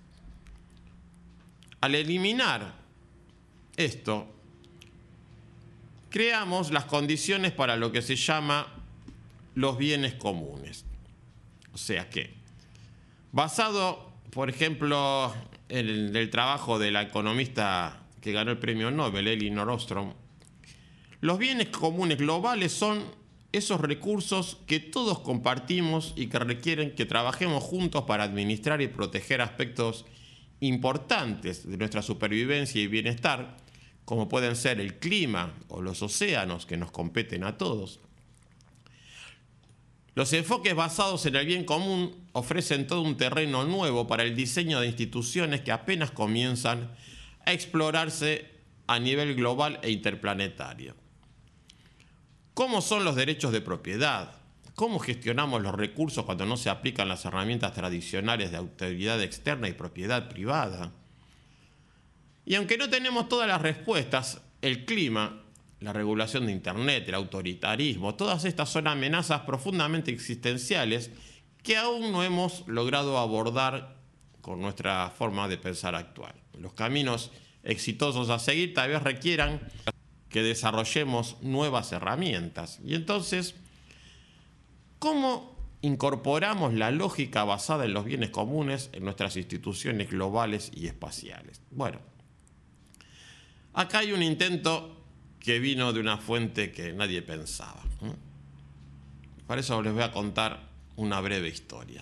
Al eliminar esto, creamos las condiciones para lo que se llama los bienes comunes. O sea que, basado, por ejemplo, en el, el trabajo de la economista que ganó el premio Nobel, Elinor Ostrom, los bienes comunes globales son esos recursos que todos compartimos y que requieren que trabajemos juntos para administrar y proteger aspectos importantes de nuestra supervivencia y bienestar, como pueden ser el clima o los océanos que nos competen a todos. Los enfoques basados en el bien común ofrecen todo un terreno nuevo para el diseño de instituciones que apenas comienzan a explorarse a nivel global e interplanetario. ¿Cómo son los derechos de propiedad? ¿Cómo gestionamos los recursos cuando no se aplican las herramientas tradicionales de autoridad externa y propiedad privada? Y aunque no tenemos todas las respuestas, el clima, la regulación de Internet, el autoritarismo, todas estas son amenazas profundamente existenciales que aún no hemos logrado abordar con nuestra forma de pensar actual. Los caminos exitosos a seguir tal vez requieran que desarrollemos nuevas herramientas. Y entonces, ¿cómo incorporamos la lógica basada en los bienes comunes en nuestras instituciones globales y espaciales? Bueno, acá hay un intento que vino de una fuente que nadie pensaba. Para eso les voy a contar una breve historia.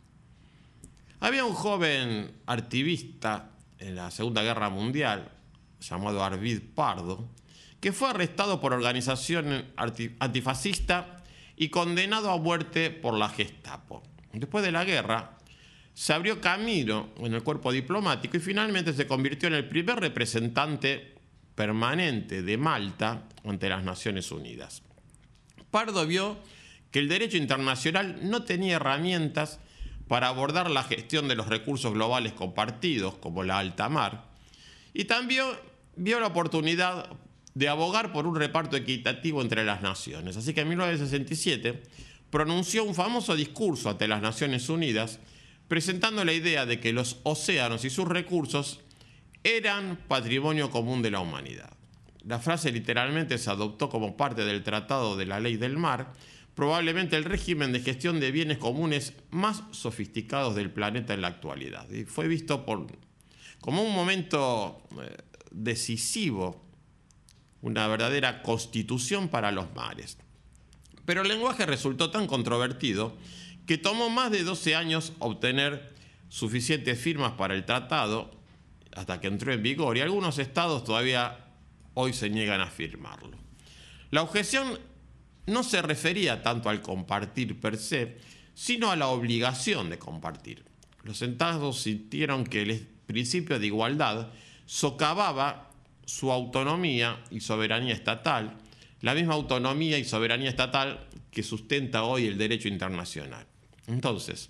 Había un joven activista en la Segunda Guerra Mundial, llamado Arvid Pardo, que fue arrestado por organización antifascista y condenado a muerte por la Gestapo. Después de la guerra, se abrió camino en el cuerpo diplomático y finalmente se convirtió en el primer representante permanente de Malta ante las Naciones Unidas. Pardo vio que el derecho internacional no tenía herramientas para abordar la gestión de los recursos globales compartidos, como la alta mar, y también vio la oportunidad de abogar por un reparto equitativo entre las naciones. Así que en mil novecientos sesenta y siete pronunció un famoso discurso ante las Naciones Unidas, presentando la idea de que los océanos y sus recursos eran patrimonio común de la humanidad. La frase literalmente se adoptó como parte del Tratado de la Ley del Mar, probablemente el régimen de gestión de bienes comunes más sofisticados del planeta en la actualidad. Y fue visto por, como un momento eh, decisivo, una verdadera constitución para los mares. Pero el lenguaje resultó tan controvertido que tomó más de doce años obtener suficientes firmas para el tratado hasta que entró en vigor, y algunos estados todavía hoy se niegan a firmarlo. La objeción no se refería tanto al compartir per se, sino a la obligación de compartir. Los estados sintieron que el principio de igualdad socavaba su autonomía y soberanía estatal, la misma autonomía y soberanía estatal que sustenta hoy el derecho internacional. Entonces,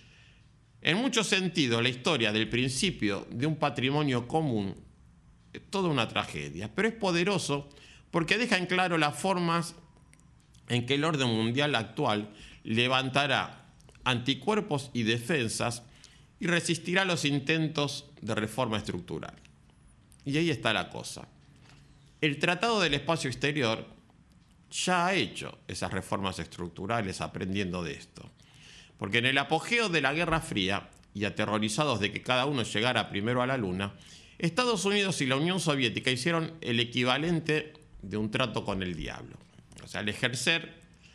en muchos sentidos, la historia del principio de un patrimonio común es toda una tragedia, pero es poderoso porque deja en claro las formas en que el orden mundial actual levantará anticuerpos y defensas y resistirá los intentos de reforma estructural. Y ahí está la cosa. El Tratado del Espacio Exterior ya ha hecho esas reformas estructurales aprendiendo de esto. Porque en el apogeo de la Guerra Fría, y aterrorizados de que cada uno llegara primero a la Luna, Estados Unidos y la Unión Soviética hicieron el equivalente de un trato con el diablo. O sea, al ejercer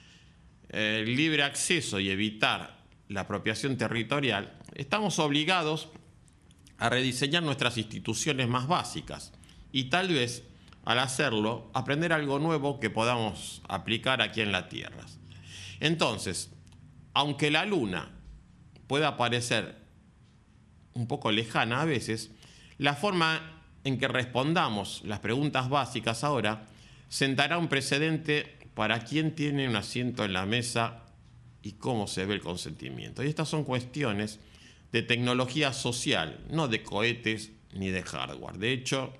el libre acceso y evitar la apropiación territorial, estamos obligados a rediseñar nuestras instituciones más básicas y tal vez, al hacerlo, aprender algo nuevo que podamos aplicar aquí en la Tierra. Entonces, aunque la Luna pueda parecer un poco lejana a veces, la forma en que respondamos las preguntas básicas ahora sentará un precedente para quién tiene un asiento en la mesa y cómo se ve el consentimiento. Y estas son cuestiones de tecnología social, no de cohetes ni de hardware. De hecho,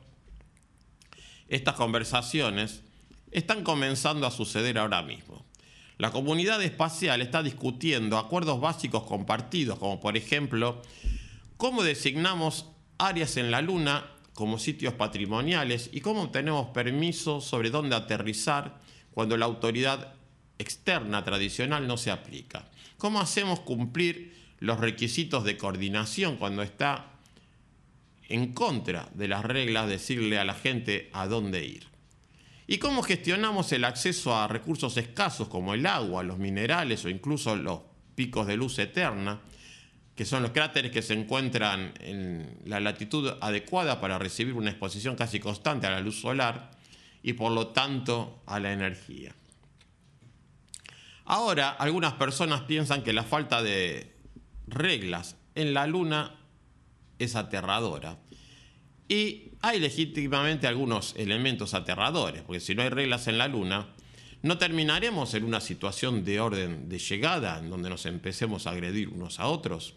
estas conversaciones están comenzando a suceder ahora mismo. La comunidad espacial está discutiendo acuerdos básicos compartidos, como por ejemplo, cómo designamos áreas en la Luna como sitios patrimoniales y cómo obtenemos permiso sobre dónde aterrizar cuando la autoridad externa tradicional no se aplica. Cómo hacemos cumplir los requisitos de coordinación cuando está en contra de las reglas decirle a la gente a dónde ir. Y cómo gestionamos el acceso a recursos escasos como el agua, los minerales o incluso los picos de luz eterna, que son los cráteres que se encuentran en la latitud adecuada para recibir una exposición casi constante a la luz solar y por lo tanto a la energía. Ahora, algunas personas piensan que la falta de reglas en la Luna es aterradora. Y hay legítimamente algunos elementos aterradores, porque si no hay reglas en la Luna, no terminaremos en una situación de orden de llegada, en donde nos empecemos a agredir unos a otros.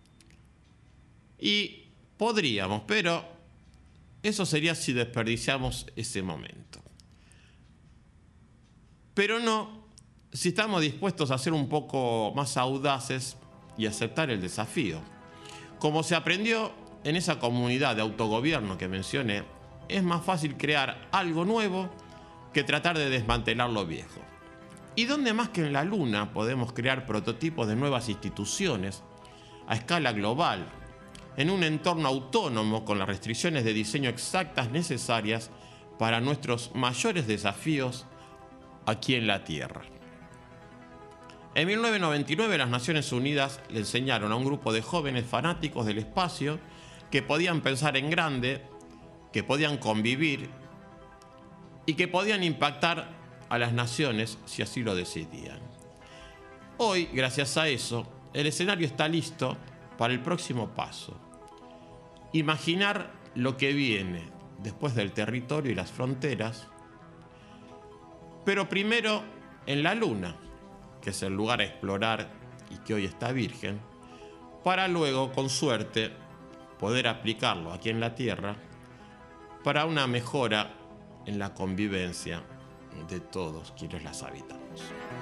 Y podríamos, pero eso sería si desperdiciamos ese momento. Pero no si estamos dispuestos a ser un poco más audaces y aceptar el desafío. Como se aprendió en esa comunidad de autogobierno que mencioné, es más fácil crear algo nuevo que tratar de desmantelar lo viejo. ¿Y dónde más que en la Luna podemos crear prototipos de nuevas instituciones a escala global, en un entorno autónomo con las restricciones de diseño exactas necesarias para nuestros mayores desafíos aquí en la Tierra? En mil novecientos noventa y nueve las Naciones Unidas le enseñaron a un grupo de jóvenes fanáticos del espacio que podían pensar en grande, que podían convivir y que podían impactar a las naciones si así lo decidían. Hoy, gracias a eso, el escenario está listo para el próximo paso. Imaginar lo que viene después del territorio y las fronteras, pero primero en la Luna, que es el lugar a explorar y que hoy está virgen, para luego, con suerte, poder aplicarlo aquí en la Tierra para una mejora en la convivencia de todos quienes las habitamos.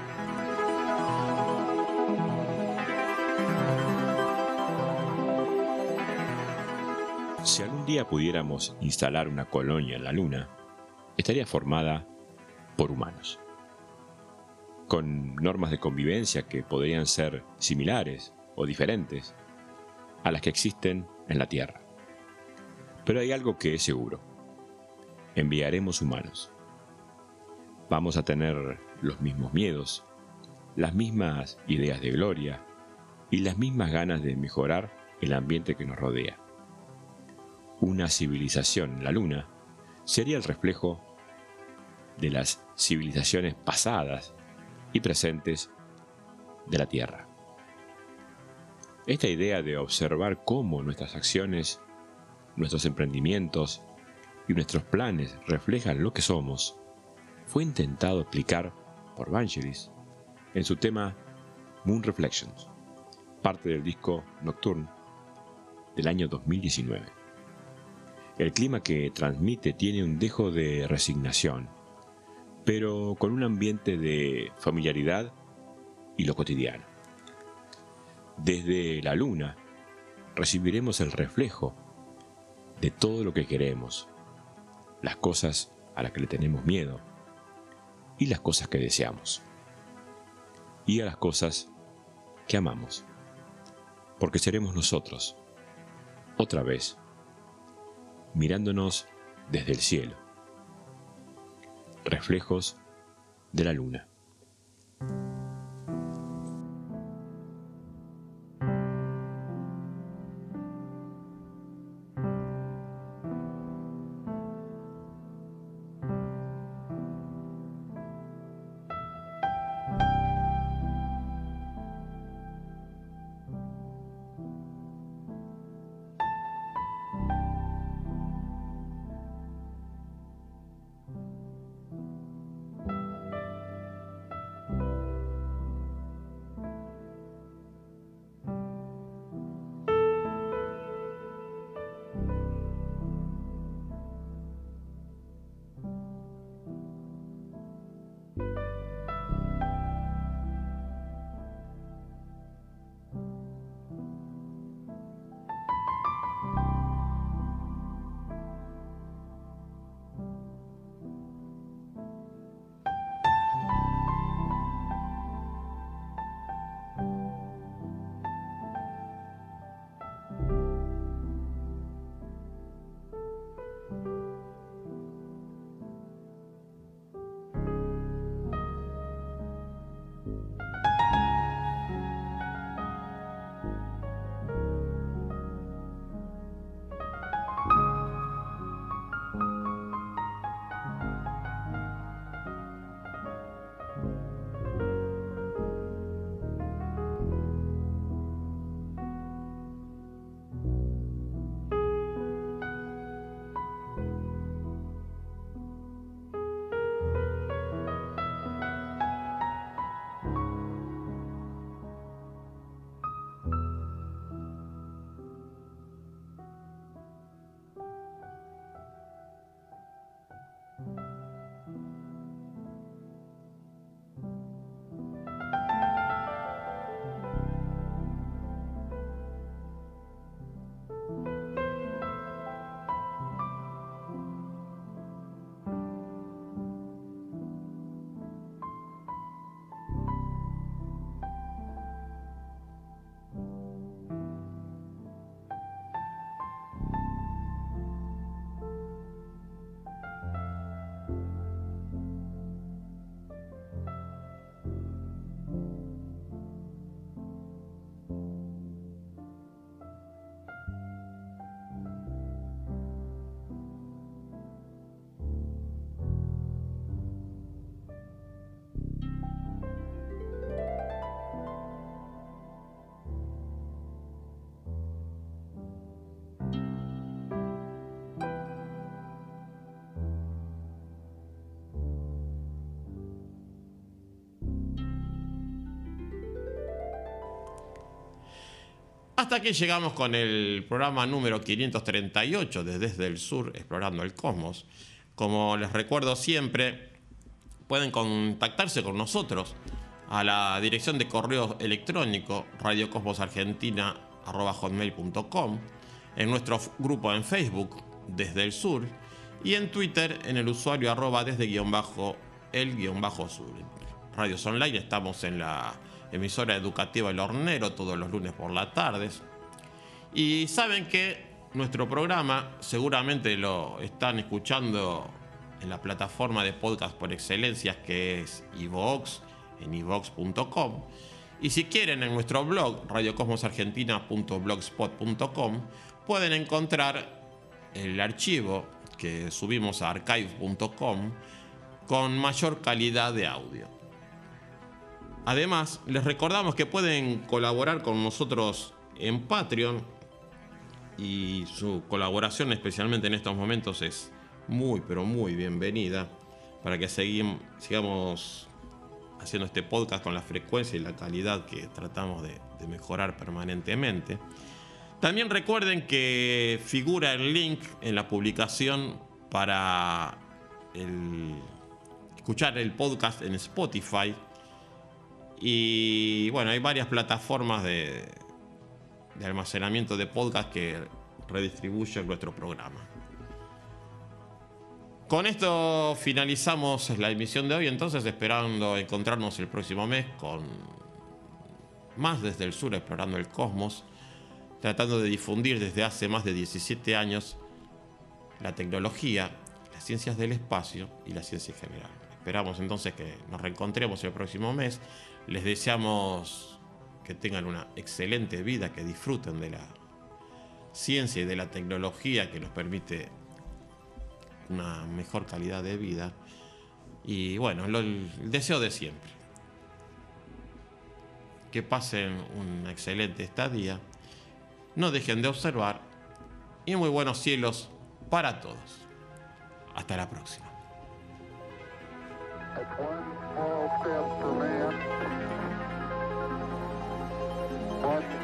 Si algún día pudiéramos instalar una colonia en la Luna, estaría formada por humanos, con normas de convivencia que podrían ser similares o diferentes a las que existen en la Tierra. Pero hay algo que es seguro: enviaremos humanos. Vamos a tener los mismos miedos, las mismas ideas de gloria y las mismas ganas de mejorar el ambiente que nos rodea. Una civilización en la Luna sería el reflejo de las civilizaciones pasadas y presentes de la Tierra. Esta idea de observar cómo nuestras acciones, nuestros emprendimientos y nuestros planes reflejan lo que somos, fue intentado explicar por Vangelis en su tema Moon Reflections, parte del disco Nocturne del año dos mil diecinueve. El clima que transmite tiene un dejo de resignación, pero con un ambiente de familiaridad y lo cotidiano. Desde la Luna recibiremos el reflejo de todo lo que queremos, las cosas a las que le tenemos miedo y las cosas que deseamos, y a las cosas que amamos, porque seremos nosotros, otra vez, mirándonos desde el cielo, reflejos de la Luna. Hasta aquí llegamos con el programa número quinientos treinta y ocho de Desde el Sur, Explorando el Cosmos. Como les recuerdo siempre, pueden contactarse con nosotros a la dirección de correo electrónico radiocosmosargentina arroba hotmail punto com, en nuestro grupo en Facebook Desde el Sur y en Twitter en el usuario arroba desde guión bajo el guión bajo sur. Radios Online, estamos en la emisora educativa El Hornero todos los lunes por la tarde. Y saben que nuestro programa seguramente lo están escuchando en la plataforma de podcast por excelencia que es iVoox, en iVoox punto com. Y si quieren, en nuestro blog radiocosmosargentina punto blogspot punto com pueden encontrar el archivo que subimos a archive punto com con mayor calidad de audio. Además, les recordamos que pueden colaborar con nosotros en Patreon y su colaboración, especialmente en estos momentos, es muy, pero muy bienvenida para que seguim- sigamos haciendo este podcast con la frecuencia y la calidad que tratamos de, de mejorar permanentemente. También recuerden que figura el link en la publicación para el, escuchar el podcast en Spotify. Y bueno, hay varias plataformas de, de almacenamiento de podcast que redistribuyen nuestro programa. Con esto finalizamos la emisión de hoy, entonces esperando encontrarnos el próximo mes con más Desde el Sur, Explorando el Cosmos, tratando de difundir desde hace más de diecisiete años la tecnología, las ciencias del espacio y la ciencia en general. Esperamos entonces que nos reencontremos el próximo mes. Les deseamos que tengan una excelente vida, que disfruten de la ciencia y de la tecnología que nos permite una mejor calidad de vida. Y bueno, lo, el deseo de siempre. Que pasen un excelente estadía. No dejen de observar. Y muy buenos cielos para todos. Hasta la próxima. One small step for man, one